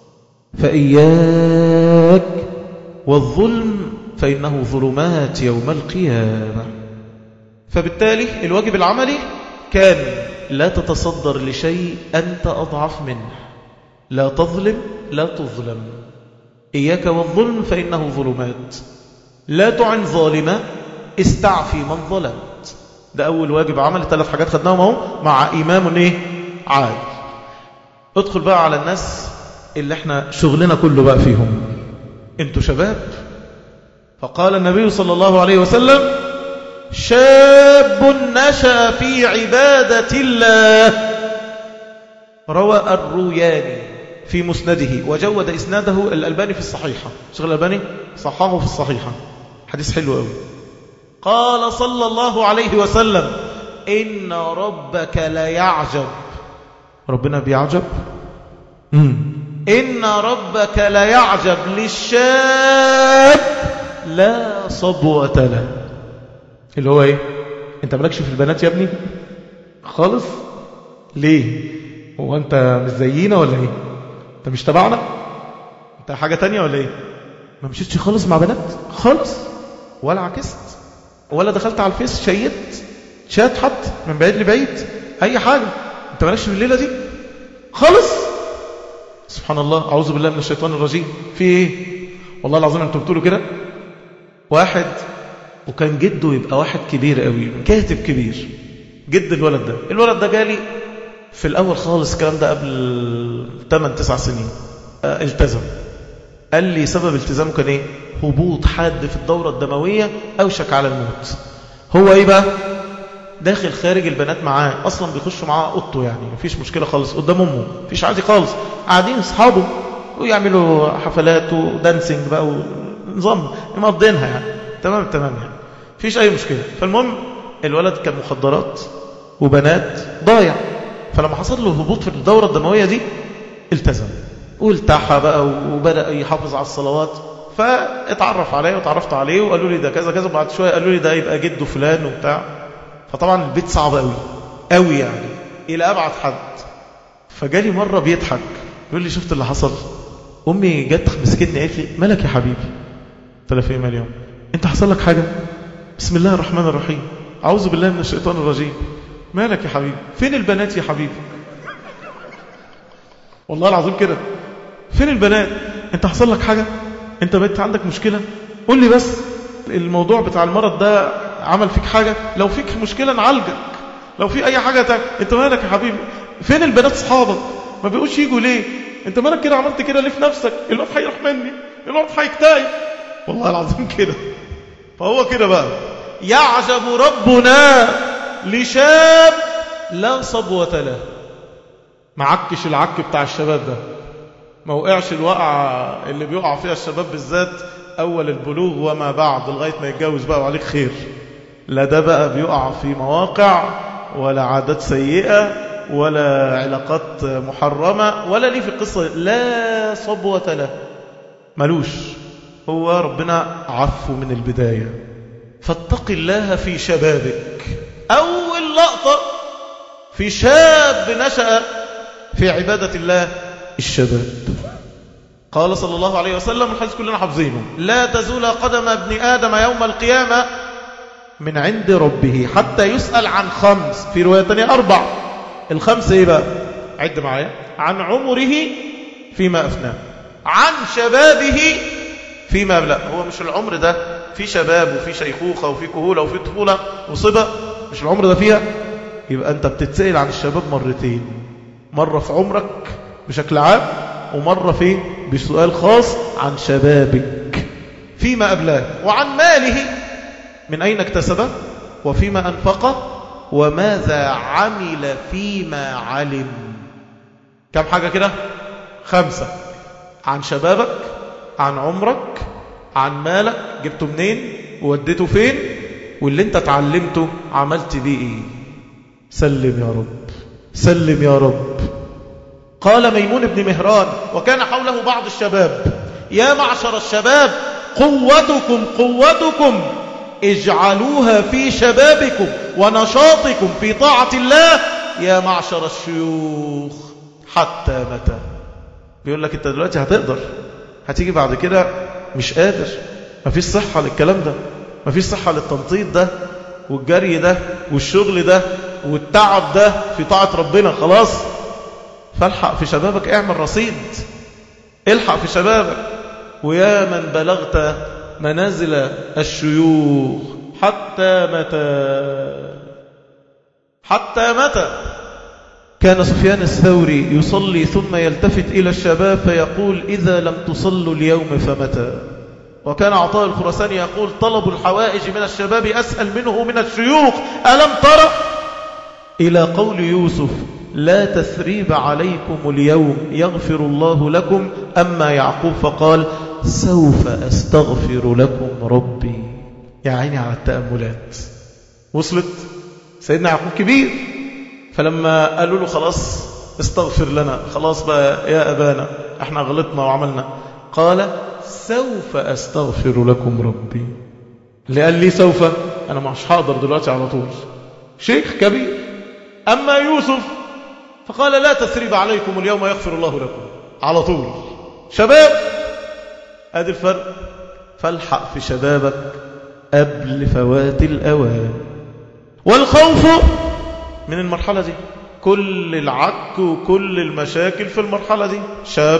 Speaker 1: فإياك والظلم فإنه ظلمات يوم القيامة. فبالتالي الواجب العملي كان لا تتصدر لشيء أنت أضعف منه، لا تظلم لا تظلم. إياك والظلم فإنه ظلمات. لا تعن ظالما، استعفي من ظلمت. ده أول واجب عمل. ثلاث حاجات خدناهم اهو مع إمام إيه؟ عادل. ادخل بقى على الناس اللي احنا شغلنا كله بقى فيهم. انتوا شباب. فقال النبي صلى الله عليه وسلم: شاب نشأ في عبادة الله. روى الروياني في مسنده وجود إسناده الألباني في الصحيحة. شغل الألباني صححه في الصحيحة. حديث حلو قوي. قال صلى الله عليه وسلم: إن ربك لا يعجب. ربنا بيعجب. مم. إن ربك لا يعجب للشاب لا صبوة له. اللي هو ايه؟ انت مالكش في البنات يا ابني خالص؟ ليه؟ هو انت مش زينا ولا ايه؟ انت مش تبعنا؟ انت حاجة تانية ولا ايه؟ ما مشيتش خالص مع بنات خالص، ولا عكست، ولا دخلت على الفيس شيت شات حتى من بعيد لبعيد، اي حاجة. انت مالكش في الليلة دي خالص؟ سبحان الله، أعوذ بالله من الشيطان الرجيم. في ايه؟ والله العظيم انتوا بتقولوا كده. واحد وكان جده يبقى واحد كبير قوي، كاتب كبير، جد الولد ده. الولد ده جالي في الأول خالص، الكلام ده قبل ثمانية تسعة سنين. اه التزم. قال لي سبب التزامه كان ايه؟ هبوط حاد في الدورة الدموية، أوشك على الموت. هو ايه بقى؟ داخل خارج البنات معاه، أصلا بيخشوا معاه أوضته، يعني مفيش مشكلة خالص قدام أمه، مفيش عادي خالص، قاعدين أصحابه ويعملوا حفلات ودانسينج بقى ونظام مقضينها يعني تمام تمام يعني مفيش أي مشكلة. فالمهم الولد كان مخدرات وبنات ضايع. فلما حصل له هبوط في الدورة الدموية دي التزم والتحى بقى وبدأ يحافظ على الصلوات. فاتعرف عليه وتعرفت عليه وقالوا لي ده كذا كذا. بعد شوية قالوا لي ده يبقى جده فلان وبتاع. فطبعا البيت صعب قوي قوي يعني إلى أبعد حد. فجالي مرة بيضحك يقول لي شفت اللي حصل؟ أمي جت مسكتني قالت لي مالك يا حبيبي؟ قلت لها في ايه مليون؟ انت حصل لك حاجة؟ بسم الله الرحمن الرحيم، أعوذ بالله من الشيطان الرجيم. مالك يا حبيبي؟ فين البنات يا حبيبي؟ والله العظيم كده، فين البنات؟ انت حصل لك حاجة؟ انت بقيت عندك مشكلة؟ قول لي بس الموضوع بتاع المرض ده عمل فيك حاجة؟ لو فيك مشكلة نعالجك، لو في اي حاجة تانية. انت مالك يا حبيبي؟ فين البنات اصحابك؟ ما بيقوش يجوا ليه؟ انت مالك كده؟ عملت كده ليه في نفسك؟ الواد هيروح مني، الواد هيكتئب. والله العظيم كده. فهو كده بقى، يعجب ربنا لشاب لا صبوة له. معكش العك بتاع الشباب ده، ما وقعش الوقع اللي بيقع فيها الشباب بالذات أول البلوغ وما بعد لغاية ما يتجوز بقى وعليك خير. لا ده بقى بيقع في مواقع ولا عادات سيئة ولا علاقات محرمة ولا ليه في القصة. لا صبوة له، ملوش. هو ربنا عفو من البداية. فاتق الله في شبابك. أول لقطة في شاب نشأ في عبادة الله الشباب. قال صلى الله عليه وسلم، الحديث كلنا حافظينه: لا تزول قدم ابن آدم يوم القيامة من عند ربه حتى يسأل عن خمس، في رواية تانية أربع. الخمس ايه بقى؟ عد معايا: عن عمره فيما أفناه، عن شبابه فيما أبلغ. هو مش العمر ده في شباب وفي شيخوخة وفي كهولة وفي طفولة وصبا؟ مش العمر ده فيها؟ يبقى أنت بتتسأل عن الشباب مرتين، مرة في عمرك بشكل عام، ومرة في بسؤال خاص عن شبابك فيما أبلاه. وعن ماله، من أين اكتسبه وفيما أنفقه وماذا عمل فيما علم. كم حاجة كده؟ خمسة. عن شبابك، عن عمرك، عن مالك جبته منين ووديته فين، واللي انت تعلمته عملت بيه ايه. سلم يا رب، سلم يا رب. قال ميمون بن مهران وكان حوله بعض الشباب: يا معشر الشباب، قوتكم قوتكم اجعلوها في شبابكم ونشاطكم في طاعة الله يا معشر الشيوخ حتى متى. بيقول لك انت دلوقتي هتقدر، هتيجي بعد كده مش قادر، مفيش صحة للكلام ده، مفيش صحة للتنطيط ده والجري ده والشغل ده والتعب ده في طاعة ربنا. خلاص، فالحق في شبابك، اعمل رصيد. الحق في شبابك. ويا من بلغت منازل الشيوخ حتى متى حتى متى كان سفيان الثوري يصلي ثم يلتفت إلى الشباب فيقول إذا لم تصلوا اليوم فمتى. وكان عطاء الخراساني يقول طلب الحوائج من الشباب أسهل منه من الشيوخ، ألم ترى؟ إلى قول يوسف لا تثريب عليكم اليوم يغفر الله لكم. أما يعقوب فقال سوف أستغفر لكم ربي. يا عيني على التأملات. وصلت سيدنا يعقوب كبير، فلما قالوا له خلاص استغفر لنا، خلاص بقى يا أبانا احنا غلطنا وعملنا، قال سوف أستغفر لكم ربي. اللي قال لي سوف أنا مش حاضر دلوقتي على طول، شيخ كبير. أما يوسف فقال لا تثريب عليكم اليوم يغفر الله لكم على طول. شباب ادي الفرق. فالحق في شبابك قبل فوات الأوان. والخوف من المرحلة دي، كل العك وكل المشاكل في المرحلة دي. شاب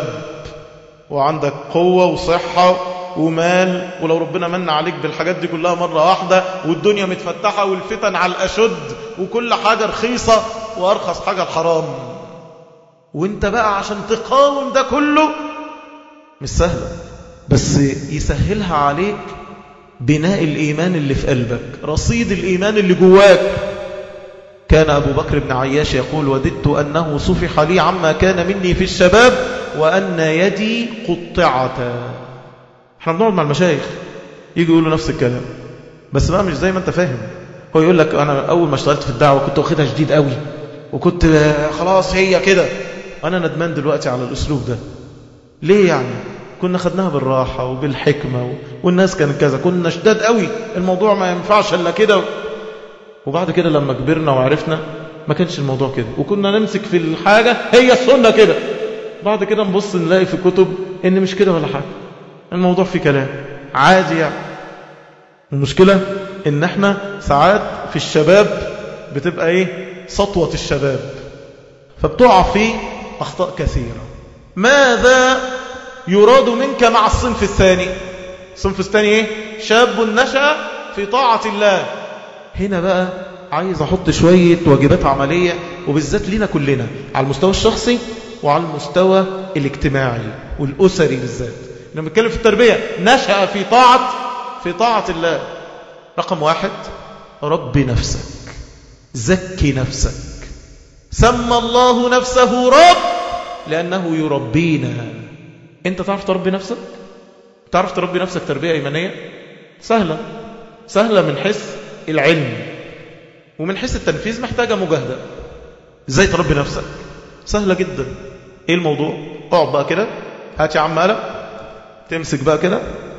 Speaker 1: وعندك قوة وصحة ومال، ولو ربنا من عليك بالحاجات دي كلها مرة واحدة، والدنيا متفتحة والفتن على الأشد وكل حاجة رخيصة وأرخص حاجة الحرام، وانت بقى عشان تقاوم ده كله مش سهلة، بس يسهلها عليك بناء الإيمان اللي في قلبك، رصيد الإيمان اللي جواك. كان أبو بكر بن عياش يقول وددت أنه صفح لي عما كان مني في الشباب وأن يدي قطعتا. احنا بنقعد مع المشايخ يجي يقولوا نفس الكلام، بس بقى مش زي ما انت فاهم. هو يقول لك أنا أول ما اشتغلت في الدعوة كنت واخدها شديد قوي وكنت خلاص هي كده. أنا ندمان دلوقتي على الأسلوب ده. ليه يعني؟ كنا خدناها بالراحة وبالحكمة والناس كانت كذا، كنا شداد قوي، الموضوع ما ينفعش إلا كده. وبعد كده لما كبرنا وعرفنا ما كانش الموضوع كده، وكنا نمسك في الحاجة هي السنة كده. بعد كده نبص نلاقي في كتب إن مش كده ولا حاجة، الموضوع فيه كلام عادي يعني. المشكلة إن احنا ساعات في الشباب بتبقى ايه سطوة الشباب، فبتقع فيه أخطاء كثيرة. ماذا يراد منك مع الصنف الثاني؟ الصنف الثاني ايه؟ شاب نشأ في طاعة الله. هنا بقى عايز أحط شوية واجبات عملية، وبالذات لنا كلنا على المستوى الشخصي وعلى المستوى الاجتماعي والأسري بالذات. لما نتكلم في التربية نشأ في طاعة في طاعة الله. رقم واحد ربي نفسك، زكي نفسك. سمى الله نفسه رب لأنه يربينا. أنت تعرف تربي نفسك؟ تعرف تربي نفسك تربية إيمانية؟ سهلة سهلة من حيث العلم، ومن حيث التنفيذ محتاجة مجاهدة. ازاي تربي نفسك؟ سهلة جدا. ايه الموضوع؟ اقعد بقى كده، هات يا عم قلم، تمسك بقى كده.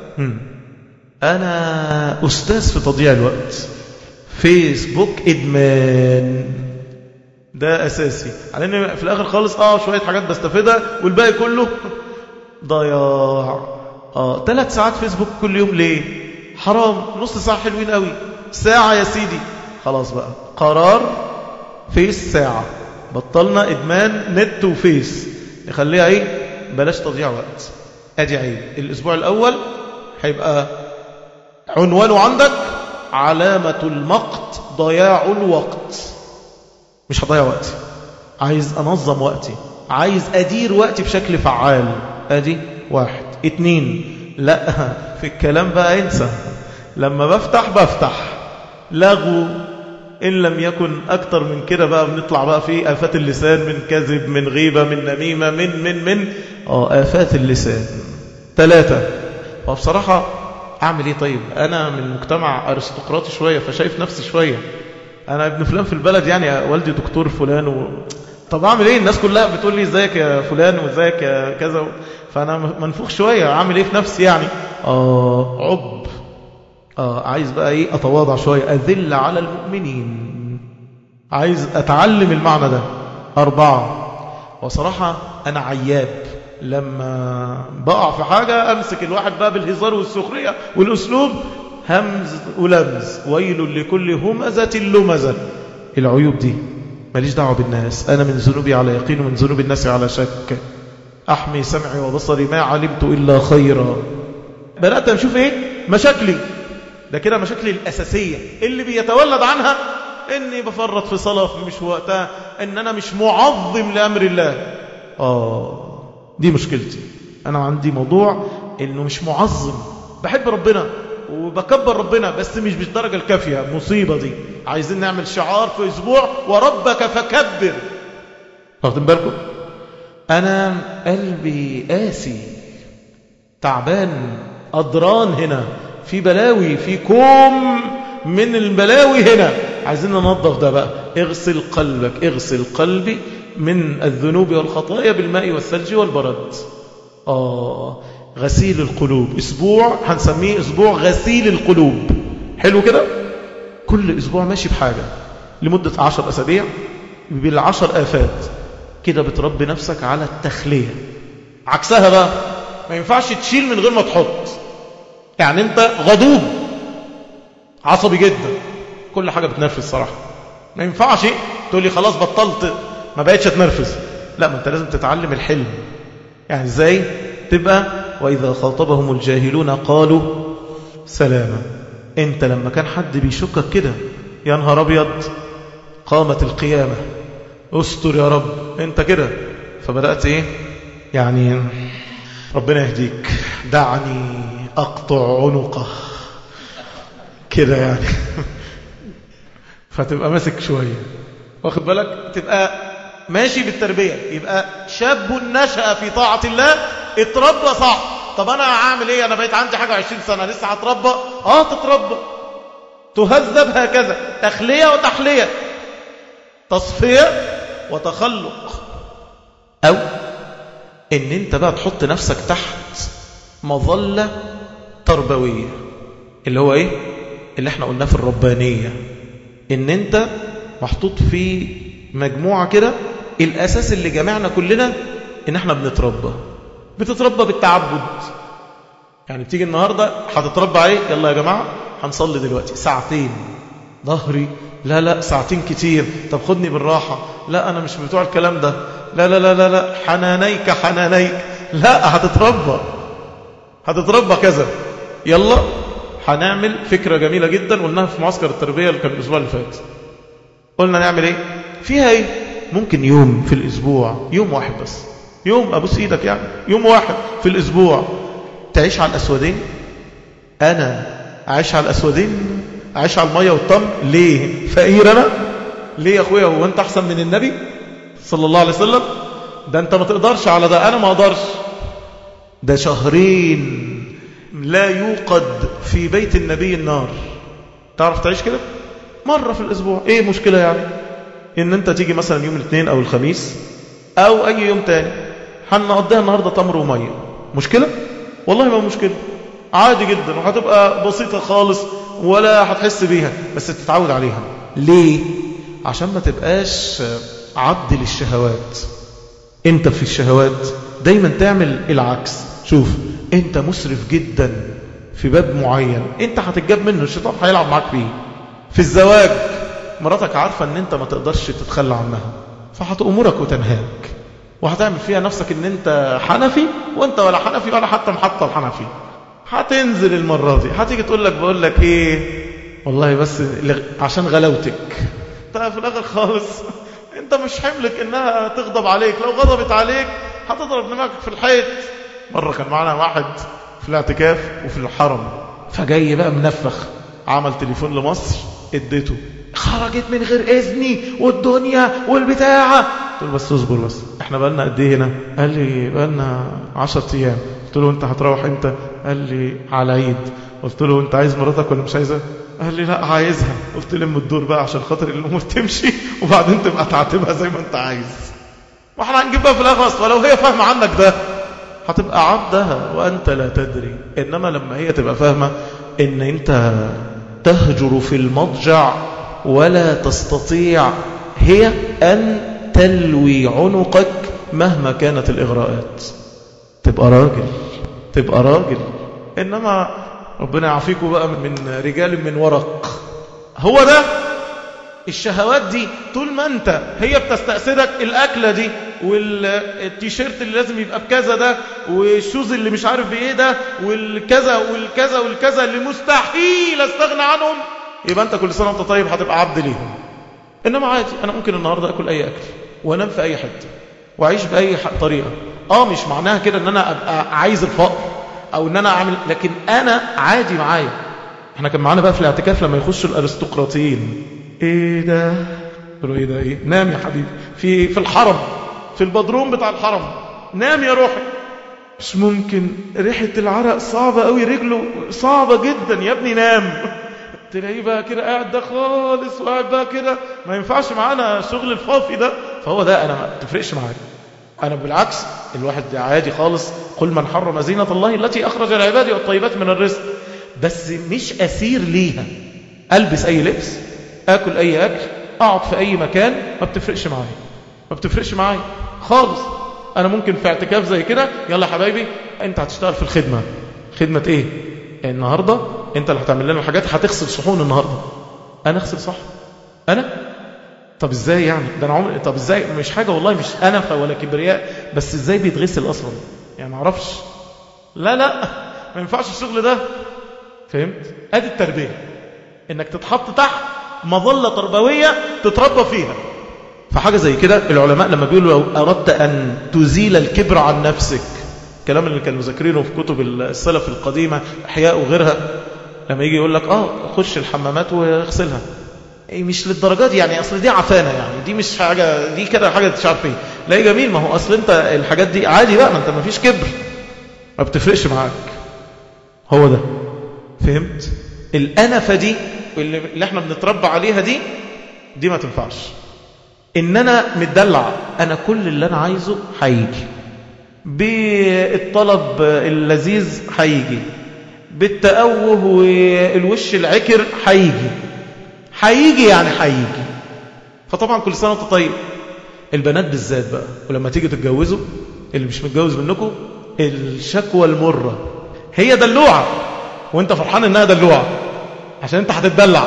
Speaker 1: انا استاذ في تضييع الوقت، فيسبوك ادمان، ده اساسي. على ان في الاخر خالص اه شوية حاجات بستفيدها والباقي كله ضياع. اه ثلاث ساعات فيسبوك كل يوم ليه؟ حرام. نص ساعة حلوين قوي، ساعة يا سيدي، خلاص بقى قرار فيس ساعة. بطلنا إدمان نت وفيس، نخليها ايه؟ بلاش تضييع وقت. ادي عيب. الاسبوع الاول هيبقى عنوانه عندك علامة المقت ضياع الوقت. مش هضيع وقتي، عايز انظم وقتي، عايز ادير وقتي بشكل فعال. ادي واحد. اتنين، لا في الكلام بقى انسى. لما بفتح بفتح لغو، إن لم يكن أكتر من كده بقى بنطلع بقى في آفات اللسان، من كذب، من غيبة، من نميمة، من من من آه آفات اللسان. ثلاثة. وبصراحة أعمل إيه طيب؟ أنا من مجتمع أرستقراطي شوية، فشايف نفسي شوية أنا ابن فلان في البلد، يعني والدي دكتور فلان و... طب أعمل إيه؟ الناس كلها بتقول لي إزيك يا فلان وإزيك يا كذا، فأنا منفوخ شوية. أعمل إيه في نفسي يعني؟ آه عب. آه عايز بقى إيه؟ أتواضع شوية، أذل على المؤمنين، عايز أتعلم المعنى ده. أربعة. وصراحة أنا عياب، لما بقع في حاجة أمسك الواحد بقى بالهزار والسخرية والأسلوب، همز ولمز، ويل لكل همزة لمزة. العيوب دي ماليش دعوة بالناس، أنا من ذنوبي على يقين ومن ذنوب الناس على شك. أحمي سمعي وبصري ما علمت إلا خيرا. بدأت أشوف إيه مشاكلي، ده كده مشاكلي الأساسية اللي بيتولد عنها إني بفرط في صلاة مش وقتها، إن أنا مش معظم لأمر الله. آه دي مشكلتي، أنا عندي موضوع إنه مش معظم، بحب ربنا وبكبر ربنا بس مش بالدرجة الكافية. مصيبة دي. عايزين نعمل شعار في أسبوع وربك فكبر. واخدين بالكم؟ أنا قلبي قاسي تعبان أدران، هنا في بلاوي، في كوم من البلاوي هنا، عايزين ننظف ده بقى. اغسل قلبك، اغسل قلبي من الذنوب والخطايا بالماء والثلج والبرد. آه غسيل القلوب. أسبوع هنسميه أسبوع غسيل القلوب. حلو كده؟ كل أسبوع ماشي بحاجة لمدة عشر أسابيع بالعشر آفات كده، بتربي نفسك على التخلية. عكسها بقى ما ينفعش تشيل من غير ما تحط. يعني انت غضوب عصبي جدا، كل حاجة بتنرفز صراحة، ما ينفعش تقول لي خلاص بطلت ما بقيتش اتنرفز. لا، ما انت لازم تتعلم الحلم. يعني ازاي تبقى وإذا خاطبهم الجاهلون قالوا سلاما. انت لما كان حد بيشكك كده يا نهار ابيض قامت القيامة، استر يا رب انت كده. فبدأت ايه يعني ربنا يهديك، دعني اقطع عنقه كده يعني. فتبقى ماسك شوية، واخد بالك، تبقى ماشي بالتربية. يبقى شاب نشأ في طاعة الله اتربى صح. طب انا هعمل ايه؟ انا بقيت عندي حاجة عشرين سنة لسه هتربى. اه تتربى، تهذب هكذا، تخلية وتحلية، تصفية وتخلق. او ان انت بقى تحط نفسك تحت مظلة تربوية، اللي هو ايه اللي احنا قلناه في الربانية، ان انت محطوط في مجموعة كده. الاساس اللي جمعنا كلنا ان احنا بنتربى. بتتربى بالتعبد. يعني بتيجي النهاردة هتتربى عليه، يلا يا جماعة هنصلي دلوقتي ساعتين. ظهري لا لا ساعتين كتير، طب خدني بالراحة، لا أنا مش بتوع الكلام ده، لا لا لا لا, لا. حنانيك حنانيك، لا هتتربى هتتربى كذا. يلا هنعمل فكرة جميلة جدا قلناها في معسكر التربية اللي كان الأسبوع اللي فات. قلنا نعمل ايه فيها؟ ايه ممكن يوم في الأسبوع، يوم واحد بس، يوم أبوس إيدك يعني، يوم واحد في الأسبوع تعيش على الأسودين. أنا أعيش على الأسودين، أعيش على المية والطم. ليه فقير أنا؟ ليه يا أخويا هو أنت أحسن من النبي صلى الله عليه وسلم؟ ده أنت ما تقدرش على ده، أنا ما أقدرش. ده شهرين لا يوقد في بيت النبي النار. تعرف تعيش كده مرة في الأسبوع؟ إيه مشكلة يعني إن أنت تيجي مثلا يوم الاثنين أو الخميس أو أي يوم تاني هنقضيها النهاردة تمر ومية؟ مشكلة؟ والله ما مشكلة، عادي جدا، وهتبقى بسيطة خالص ولا هتحس بيها، بس تتعود عليها. ليه؟ عشان ما تبقاش عبد للشهوات. انت في الشهوات دايما تعمل العكس. شوف انت مسرف جدا في باب معين، انت هتتجاب منه، الشيطان هيلعب معاك فيه. في الزواج مراتك عارفة ان انت ما تقدرش تتخلى عنها، فهتأمرك وتنهاك، وهتعمل فيها نفسك ان انت حنفي وانت ولا حنفي ولا حتى محطة الحنفي. هتنزل المرة دي هتيجي تقول لك بقول لك ايه والله بس عشان غلاوتك. انت في الاخر خالص انت مش حملك انها تغضب عليك، لو غضبت عليك هتضرب دماغك في الحيط. مرة كان معنا واحد في الاعتكاف وفي الحرم، فجاي بقى منفخ، عمل تليفون لمصر اديته، خرجت من غير اذني والدنيا والبتاعة. قلت له بس اصبر بس، احنا بقالنا قد ايه هنا؟ قال لي بقالنا عشرة ايام. قلت له انت هتروح امتى؟ قال لي على عيد. قلت له انت عايز مراتك ولا مش عايزها؟ قال لي لا عايزها. قلت لم الدور بقى عشان خاطر الامور تمشي وبعدين تبقى تعاتبها زي ما انت عايز. واحنا هنجيب بقى في الاخر، ولو هي فاهمه عنك ده هتبقى عبدها وانت لا تدري. انما لما هي تبقى فاهمه ان انت تهجر في المضجع ولا تستطيع هي ان تلوي عنقك مهما كانت الاغراءات، تبقى راجل، تبقى راجل. انما ربنا يعافيكم بقى من رجال من ورق. هو ده الشهوات دي، طول ما انت هي بتستأسدك، الأكلة دي والتيشيرت اللي لازم يبقى بكذا ده، والشوز اللي مش عارف بايه ده، والكذا والكذا والكذا اللي مستحيل استغنى عنهم، يبقى انت كل سنة وانت طيب هتبقى عبد ليهم. انما عادي انا ممكن النهاردة اكل اي اكل وانام في اي حتة واعيش باي طريقة. اه مش معناها كده ان انا ابقى عايز الفقر او ان انا اعمل، لكن انا عادي معايا. احنا كان معانا بقى في الاعتكاف لما يخشوا الارستقراطيين، ايه ده قالوا ايه ده ايه، نام يا حبيبي في في الحرم، في البدروم بتاع الحرم، نام يا روحي. مش ممكن، ريحة العرق صعبة قوي، رجله صعبة جدا، يا ابني نام. تلاقيه بقى كده قاعد ده خالص وقاعد بقى كده، ما ينفعش معانا شغل الفافي ده. فهو ده انا ما تفرقش معايا، انا بالعكس الواحد عادي خالص. قل من حرم زينة الله التي اخرج العباد والطيبات من الرزق، بس مش اسير ليها. البس اي لبس، اكل اي اكل، اقعد في اي مكان، ما بتفرقش معايا، ما بتفرقش معايا خالص. انا ممكن في اعتكاف زي كده، يلا حبايبي انت هتشتغل في الخدمة. خدمة ايه النهاردة؟ انت اللي هتعمل لنا الحاجات، هتغسل صحون النهاردة. انا اغسل صح؟ انا؟ طب ازاي يعني؟ ده انا عمري، طب ازاي؟ مش حاجة والله، مش انفة ولا كبرياء، بس ازاي بيتغسل اصلا يعني؟ ما اعرفش. لا لا ما ينفعش الشغل ده. فهمت؟ ادي التربية، انك تتحط تحت مظلة تربوية تتربى فيها. فحاجة زي كده العلماء لما بيقولوا لو أردت أن تزيل الكبر عن نفسك، الكلام اللي كانوا ذاكرينه في كتب السلف القديمة أحياء وغيرها، لما يجي يقول لك آه خش الحمامات واغسلها، مش للدرجات دي يعني، أصل دي عفانة يعني، دي مش حاجة، دي كده حاجة مش عارف ايه. لا جميل، ما هو أصل أنت الحاجات دي عادي بقى، ما أنت ما فيش كبر، ما بتفرقش معاك. هو ده. فهمت؟ الأنفة دي اللي احنا بنتربى عليها دي دي ما تنفعش. ان انا متدلع، انا كل اللي انا عايزه هيجي، بالطلب اللذيذ هيجي، بالتأوه والوش العكر هيجي، هيجي يعني هيجي. فطبعا كل سنة وانت طيب. البنات بالذات بقى، ولما تيجي تتجوزوا اللي مش متجوز منكم، الشكوى المرة هي دلوعة، وانت فرحان انها دلوعة عشان انت هتتدلع،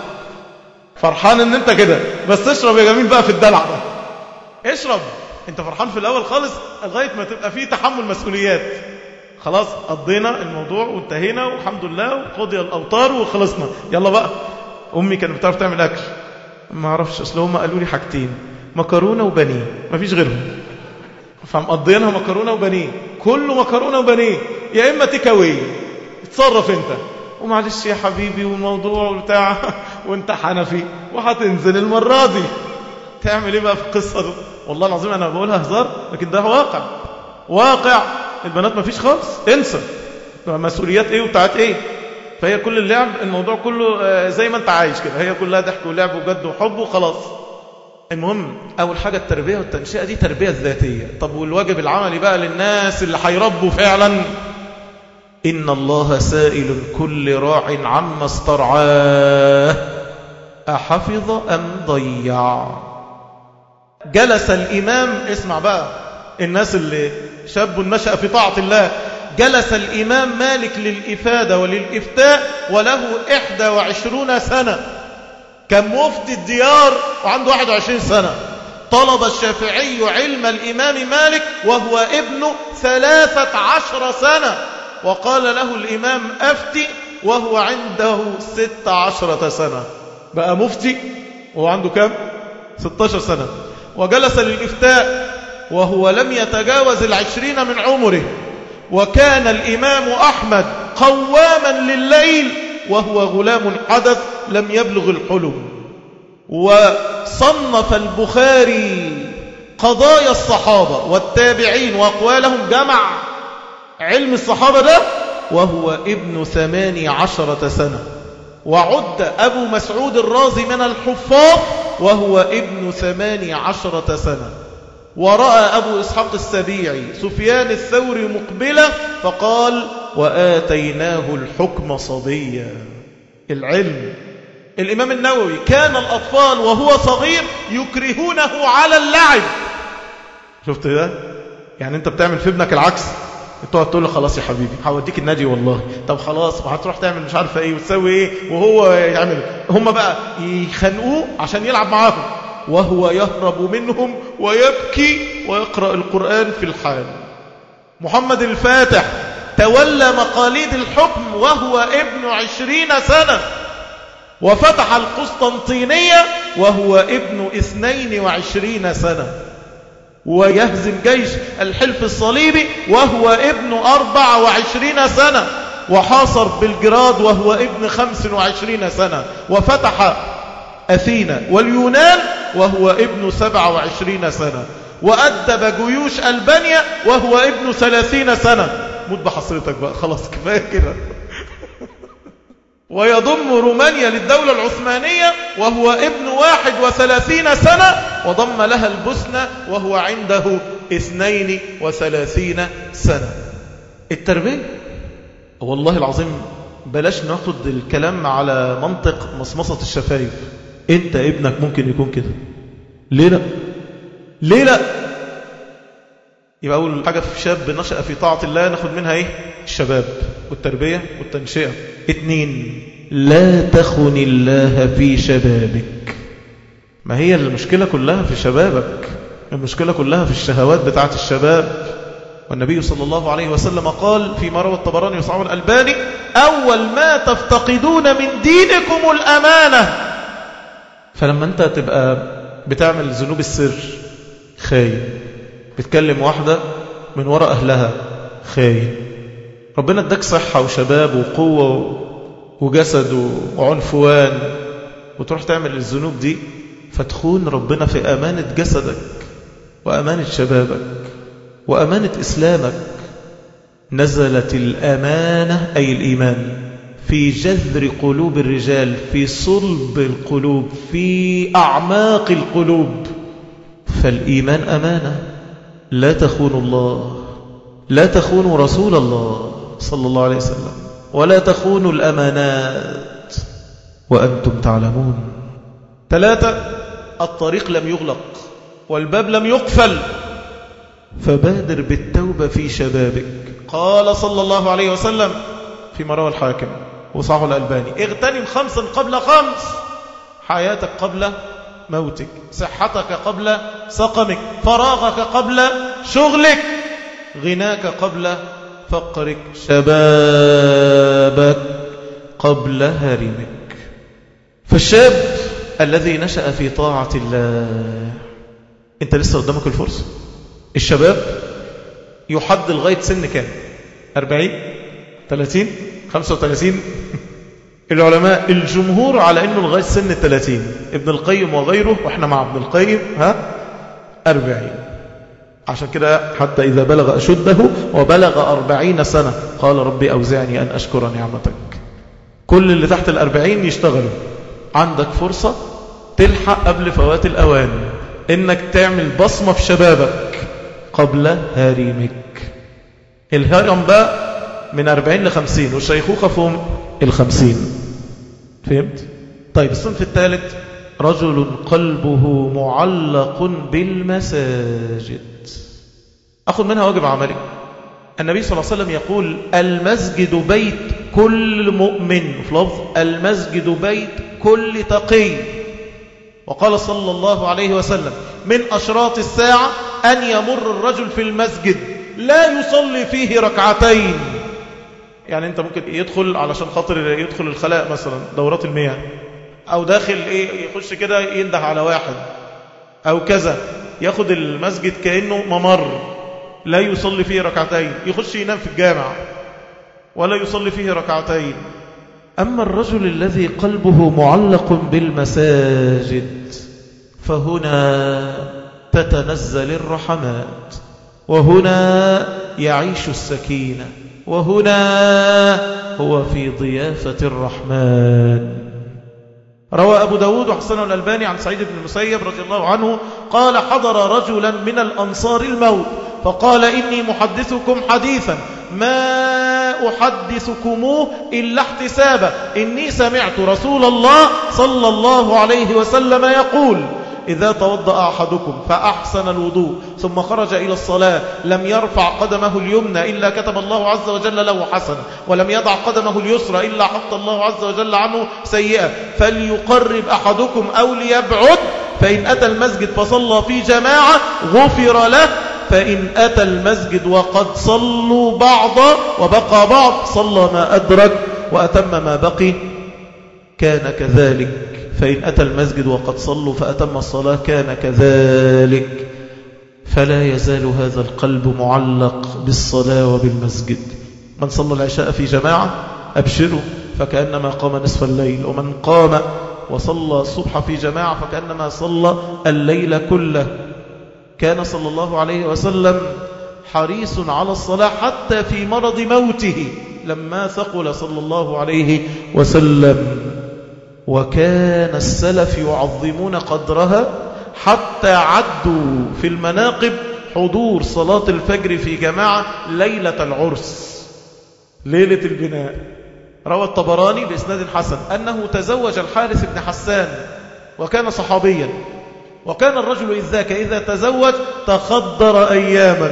Speaker 1: فرحان ان انت كده، بس اشرب يا جميل بقى في الدلع ده، اشرب. انت فرحان في الاول خالص لغاية ما تبقى فيه تحمل مسؤوليات. خلاص قضينا الموضوع وانتهينا والحمد لله وقضي الاوطار وخلصنا، يلا بقى. امي كانت بتعرف تعمل اكل، ما اعرفش، اصل هم قالوا لي حاجتين، مكرونه وبانيه، ما فيش غيرهم، فمقضينها مكرونه وبانيه، كله مكرونه وبانيه، يا اما تيكاوي، اتصرف انت. ومعلش يا حبيبي والموضوع بتاع وانت حنفي وهتنزل المرة دي، تعمل ايه بقى في القصة دي؟ والله العظيم انا بقولها هزار، لكن ده واقع، واقع. البنات ما فيش خالص، انسى مسؤوليات ايه وبتاعت ايه. فهي كل اللعب، الموضوع كله زي ما انت عايش كده، هي كلها ضحك ولعب وجد وحب وخلاص. المهم اول حاجة التربية والتنشئة دي تربية ذاتية. طب والواجب العملي بقى للناس اللي هيربوا فعلا، إن الله سائل كل راع عما استرعاه أحفظ أم ضيع. جلس الإمام، اسمع بقى الناس اللي شاب نشأ في طاعة الله، جلس الإمام مالك للإفادة وللإفتاء وله إحدى وعشرون سنة، كان مفتي الديار وعنده واحد وعشرين سنة. طلب الشافعي علم الإمام مالك وهو ابن ثلاثة عشر سنة، وقال له الإمام أفتي وهو عنده ست عشرة سنة. بقى مفتي وهو عنده كم؟ ستاشر سنة. وجلس للإفتاء وهو لم يتجاوز العشرين من عمره. وكان الإمام أحمد قواما لليل وهو غلام حدث لم يبلغ الحلم. وصنف البخاري قضايا الصحابة والتابعين وأقوالهم، جمع علم الصحابة ده وهو ابن ثماني عشرة سنة. وعد أبو مسعود الرازي من الحفاظ وهو ابن ثماني عشرة سنة. ورأى أبو إسحاق السبيعي سفيان الثوري مقبلة فقال وآتيناه الحكم صبيا. العلم. الإمام النووي كان الأطفال وهو صغير يكرهونه على اللعب. شفت ده؟ يعني أنت بتعمل في ابنك العكس، تقعد تقول له خلاص يا حبيبي هوديك النادي والله، طب خلاص وهتروح تعمل مش عارفه ايه وتسوي ايه، وهو يعمل، هم بقى يخنقوه عشان يلعب معاهم. وهو يهرب منهم ويبكي ويقرأ القرآن في الحال. محمد الفاتح تولى مقاليد الحكم وهو ابن عشرين سنة، وفتح القسطنطينية وهو ابن اثنين وعشرين سنة، ويهزم جيش الحلف الصليبي وهو ابن أربع وعشرين سنة، وحاصر بلجراد وهو ابن خمس وعشرين سنة، وفتح أثينا واليونان وهو ابن سبع وعشرين سنة، وأدب جيوش ألبانيا وهو ابن ثلاثين سنة. موت بحصرتك بقى، خلاص كفاية كده. ويضم رومانيا للدولة العثمانية وهو ابن واحد وثلاثين سنة، وضم لها البوسنة وهو عنده اثنين وثلاثين سنة. التربية والله العظيم بلاش ناخد الكلام على منطق مصمصة الشفايف. انت ابنك ممكن يكون كده، ليه لا؟ ليه لا؟ يبقى أول حاجة في شاب نشأ في طاعة الله ناخد منها إيه؟ الشباب والتربية والتنشئة. اتنين، لا تخن الله في شبابك. ما هي المشكلة كلها في شبابك، المشكلة كلها في الشهوات بتاعت الشباب. والنبي صلى الله عليه وسلم قال فيما روى الطبراني وصححه الألباني: أول ما تفتقدون من دينكم الأمانة. فلما أنت تبقى بتعمل ذنوب السر خاين، بتكلم واحدة من وراء أهلها خاين، ربنا اداك صحة وشباب وقوة وجسد وعنفوان، وتروح تعمل الذنوب دي فتخون ربنا في أمانة جسدك وأمانة شبابك وأمانة إسلامك. نزلت الأمانة أي الإيمان في جذر قلوب الرجال، في صلب القلوب، في أعماق القلوب. فالإيمان أمانة. لا تخونوا الله، لا تخونوا رسول الله صلى الله عليه وسلم، ولا تخونوا الأمانات وأنتم تعلمون. ثلاثة، الطريق لم يغلق والباب لم يقفل، فبادر بالتوبة في شبابك. قال صلى الله عليه وسلم فيما روى الحاكم وصححه الألباني: اغتنم خمسا قبل خمس، حياتك قبل موتك، صحتك قبل سقمك، فراغك قبل شغلك، غناك قبل فقرك، شبابك قبل هرمك. فالشاب الذي نشأ في طاعة الله، انت لسه قدامك الفرصة. الشباب يحد لغاية سن كام؟ أربعين؟ ثلاثين؟ خمسة وثلاثين؟ العلماء الجمهور على أنه لغاية سن الثلاثين، ابن القيم وغيره، وإحنا مع ابن القيم ها أربعين. عشان كده حتى إذا بلغ أشده وبلغ أربعين سنة قال: ربي أوزعني أن أشكر نعمتك. كل اللي تحت الأربعين يشتغلوا. عندك فرصة تلحق قبل فوات الأوان إنك تعمل بصمة في شبابك قبل هرمك. الهرم بقى من أربعين لخمسين، والشيخوخة فهم الخمسين. فهمت؟ طيب الصنف الثالث: رجل قلبه معلق بالمساجد. أخذ منها واجب عملي. النبي صلى الله عليه وسلم يقول: المسجد بيت كل مؤمن، في لفظ المسجد بيت كل تقي. وقال صلى الله عليه وسلم: من أشراط الساعة أن يمر الرجل في المسجد لا يصلي فيه ركعتين. يعني أنت ممكن يدخل علشان خاطر يدخل الخلاء مثلا دورات المياه، أو داخل إيه يخش كده ينده على واحد أو كذا، ياخد المسجد كأنه ممر لا يصلي فيه ركعتين، يخش ينام في الجامع ولا يصلي فيه ركعتين. أما الرجل الذي قلبه معلق بالمساجد فهنا تتنزل الرحمات، وهنا يعيش السكينة، وهنا هو في ضيافة الرحمن. روى أبو داود وحسنه الألباني عن سعيد بن المسيب رضي الله عنه قال: حضر رجلا من الأنصار الموت فقال: إني محدثكم حديثا ما أحدثكموه إلا احتسابا، إني سمعت رسول الله صلى الله عليه وسلم يقول: إذا توضأ أحدكم فأحسن الوضوء ثم خرج إلى الصلاة لم يرفع قدمه اليمنى إلا كتب الله عز وجل له حسنة، ولم يضع قدمه اليسرى إلا حط الله عز وجل عنه سيئة، فليقرب أحدكم أو ليبعد فإن أتى المسجد فصلى في جماعة غفر له، فإن أتى المسجد وقد صلوا بعضا وبقى بعض صلى ما أدرك وأتم ما بقي كان كذلك. فإن أتى المسجد وقد صلوا فأتم الصلاة كان كذلك. فلا يزال هذا القلب معلق بالصلاة وبالمسجد. من صلى العشاء في جماعة أبشروا فكأنما قام نصف الليل، ومن قام وصلى الصبح في جماعة فكأنما صلى الليل كله. كان صلى الله عليه وسلم حريص على الصلاة حتى في مرض موته لما ثقل صلى الله عليه وسلم. وكان السلف يعظمون قدرها حتى عدوا في المناقب حضور صلاة الفجر في جماعة ليلة العرس، ليلة البناء. روى الطبراني بإسناد حسن أنه تزوج الحارث بن حسان وكان صحابيا، وكان الرجل إذ ذاك إذا تزوج تخدر أياما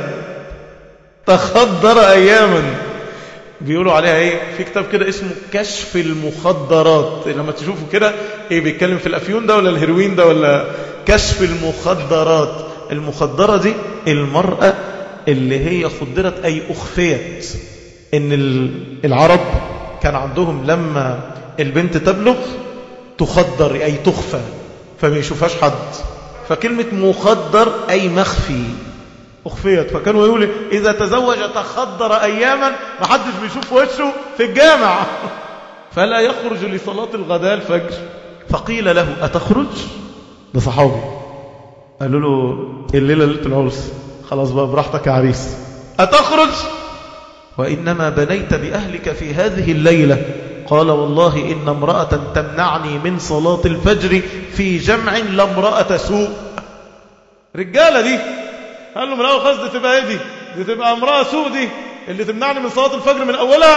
Speaker 1: تخدر أياما بيقولوا عليها إيه في كتاب كده اسمه كشف المخدرات. لما تشوفوا كده إيه بيتكلم في الأفيون ده ولا الهيروين ده ولا كشف المخدرات. المخدرة دي المرأة اللي هي خدرت أي أخفيت. إن العرب كان عندهم لما البنت تبلغ تخدر أي تخفى فما يشوفهاش حد، فكلمة مخدر أي مخفي أخفيت. فكانوا يقولوا إذا تزوج تخدر أياما ما حدش بيشوف وشه في الجامع فلا يخرج لصلاة الغداء الفجر. فقيل له أتخرج؟ ده صحابي. قالوا له الليلة ليلة العرس خلاص بقى براحتك يا عريس، أتخرج؟ وإنما بنيت بأهلك في هذه الليلة. قال والله إن امرأة تمنعني من صلاة الفجر في جمع لامرأة سوء. رجالة دي قال له من أول خلاص دي تبقى ايه دي دي تبقى امرأة سوء دي اللي تمنعني من صلاة الفجر من أولها.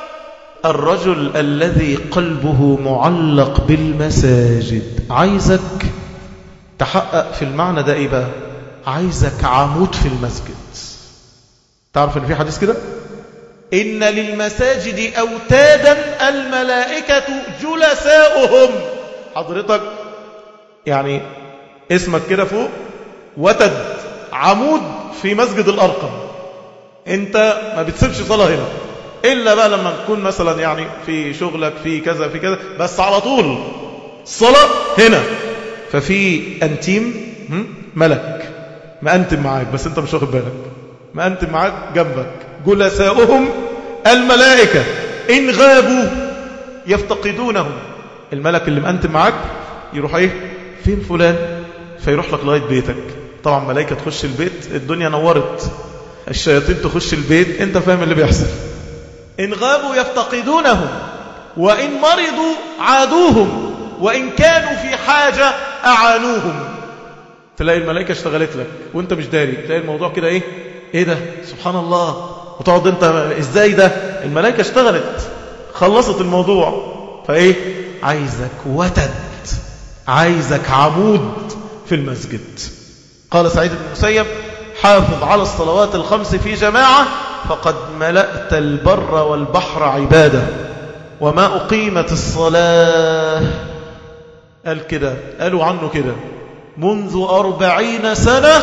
Speaker 1: الرجل الذي قلبه معلق بالمساجد عايزك تحقق في المعنى ده ايه بقى؟ عايزك عمود في المسجد. تعرف ان في حديث كده إن للمساجد أوتادا الملائكة جلساؤهم. حضرتك يعني اسمك كده فوق وتد عمود في مسجد الأرقم، انت ما بتسيبش صلاة هنا إلا بقى لما تكون مثلا يعني في شغلك في كذا في كذا، بس على طول الصلاة هنا. ففي أنتيم ملك مأنتم معاك بس انت مش واخد بالك، مأنتم معاك جنبك. جلساؤهم الملائكة إن غابوا يفتقدونهم. الملك اللي مأنتم معاك يروح ايه فين فلان فيروح لك لغاية بيتك. طبعا ملائكة تخش البيت الدنيا نورت، الشياطين تخش البيت انت فاهم اللي بيحصل. إن غابوا يفتقدونهم وإن مرضوا عادوهم وإن كانوا في حاجة أعانوهم. تلاقي الملائكة اشتغلت لك وانت مش داري، تلاقي الموضوع كده ايه ايه ده سبحان الله، وتقعد انت ازاي ده الملائكة اشتغلت خلصت الموضوع. فايه عايزك وتد، عايزك عمود في المسجد. قال سعيد بن المسيب حافظ على الصلوات الخمس في جماعة فقد ملأت البر والبحر عبادة. وما أقيمت الصلاة قال كده قالوا عنه كده منذ أربعين سنة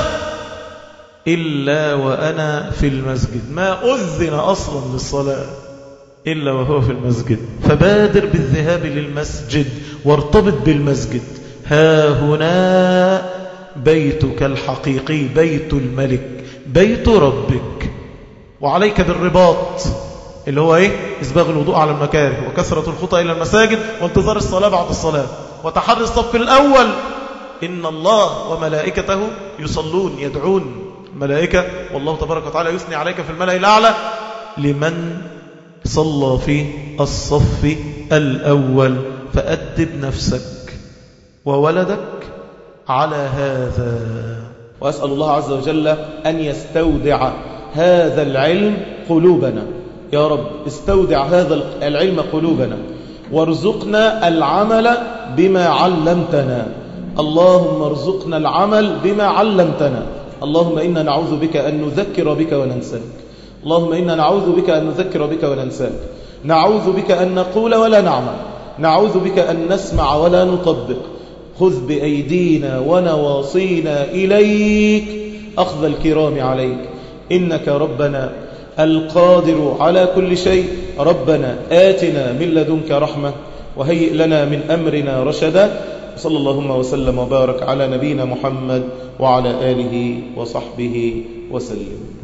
Speaker 1: إلا وأنا في المسجد، ما أذن أصلا للصلاة إلا وهو في المسجد. فبادر بالذهاب للمسجد وارتبط بالمسجد. ها هنا بيتك الحقيقي، بيت الملك، بيت ربك. وعليك بالرباط اللي هو إيه؟ إسباغ الوضوء على المكاره وكثرة الخطى إلى المساجد وانتظار الصلاة بعد الصلاة وتحري الصف الأول. إن الله وملائكته يصلون يدعون ملائكة والله تبارك وتعالى يثني عليك في الملأ الأعلى لمن صلى في الصف الأول. فأدب نفسك وولدك على هذا. وأسأل الله عز وجل أن يستودع هذا العلم قلوبنا. يا رب استودع هذا العلم قلوبنا وارزقنا العمل بما علمتنا. اللهم ارزقنا العمل بما علمتنا. اللهم إنا نعوذ بك أن نذكر بك وننساك. اللهم إنا نعوذ بك أن نذكر بك وننساك. نعوذ بك أن نقول ولا نعمل. نعوذ بك أن نسمع ولا نطبق. خذ بأيدينا ونواصينا إليك أخذ الكرام عليك، إنك ربنا القادر على كل شيء. ربنا آتنا من لدنك رحمة وهيئ لنا من أمرنا رشدا. صلى اللهم وسلم وبارك على نبينا محمد وعلى آله وصحبه وسلم.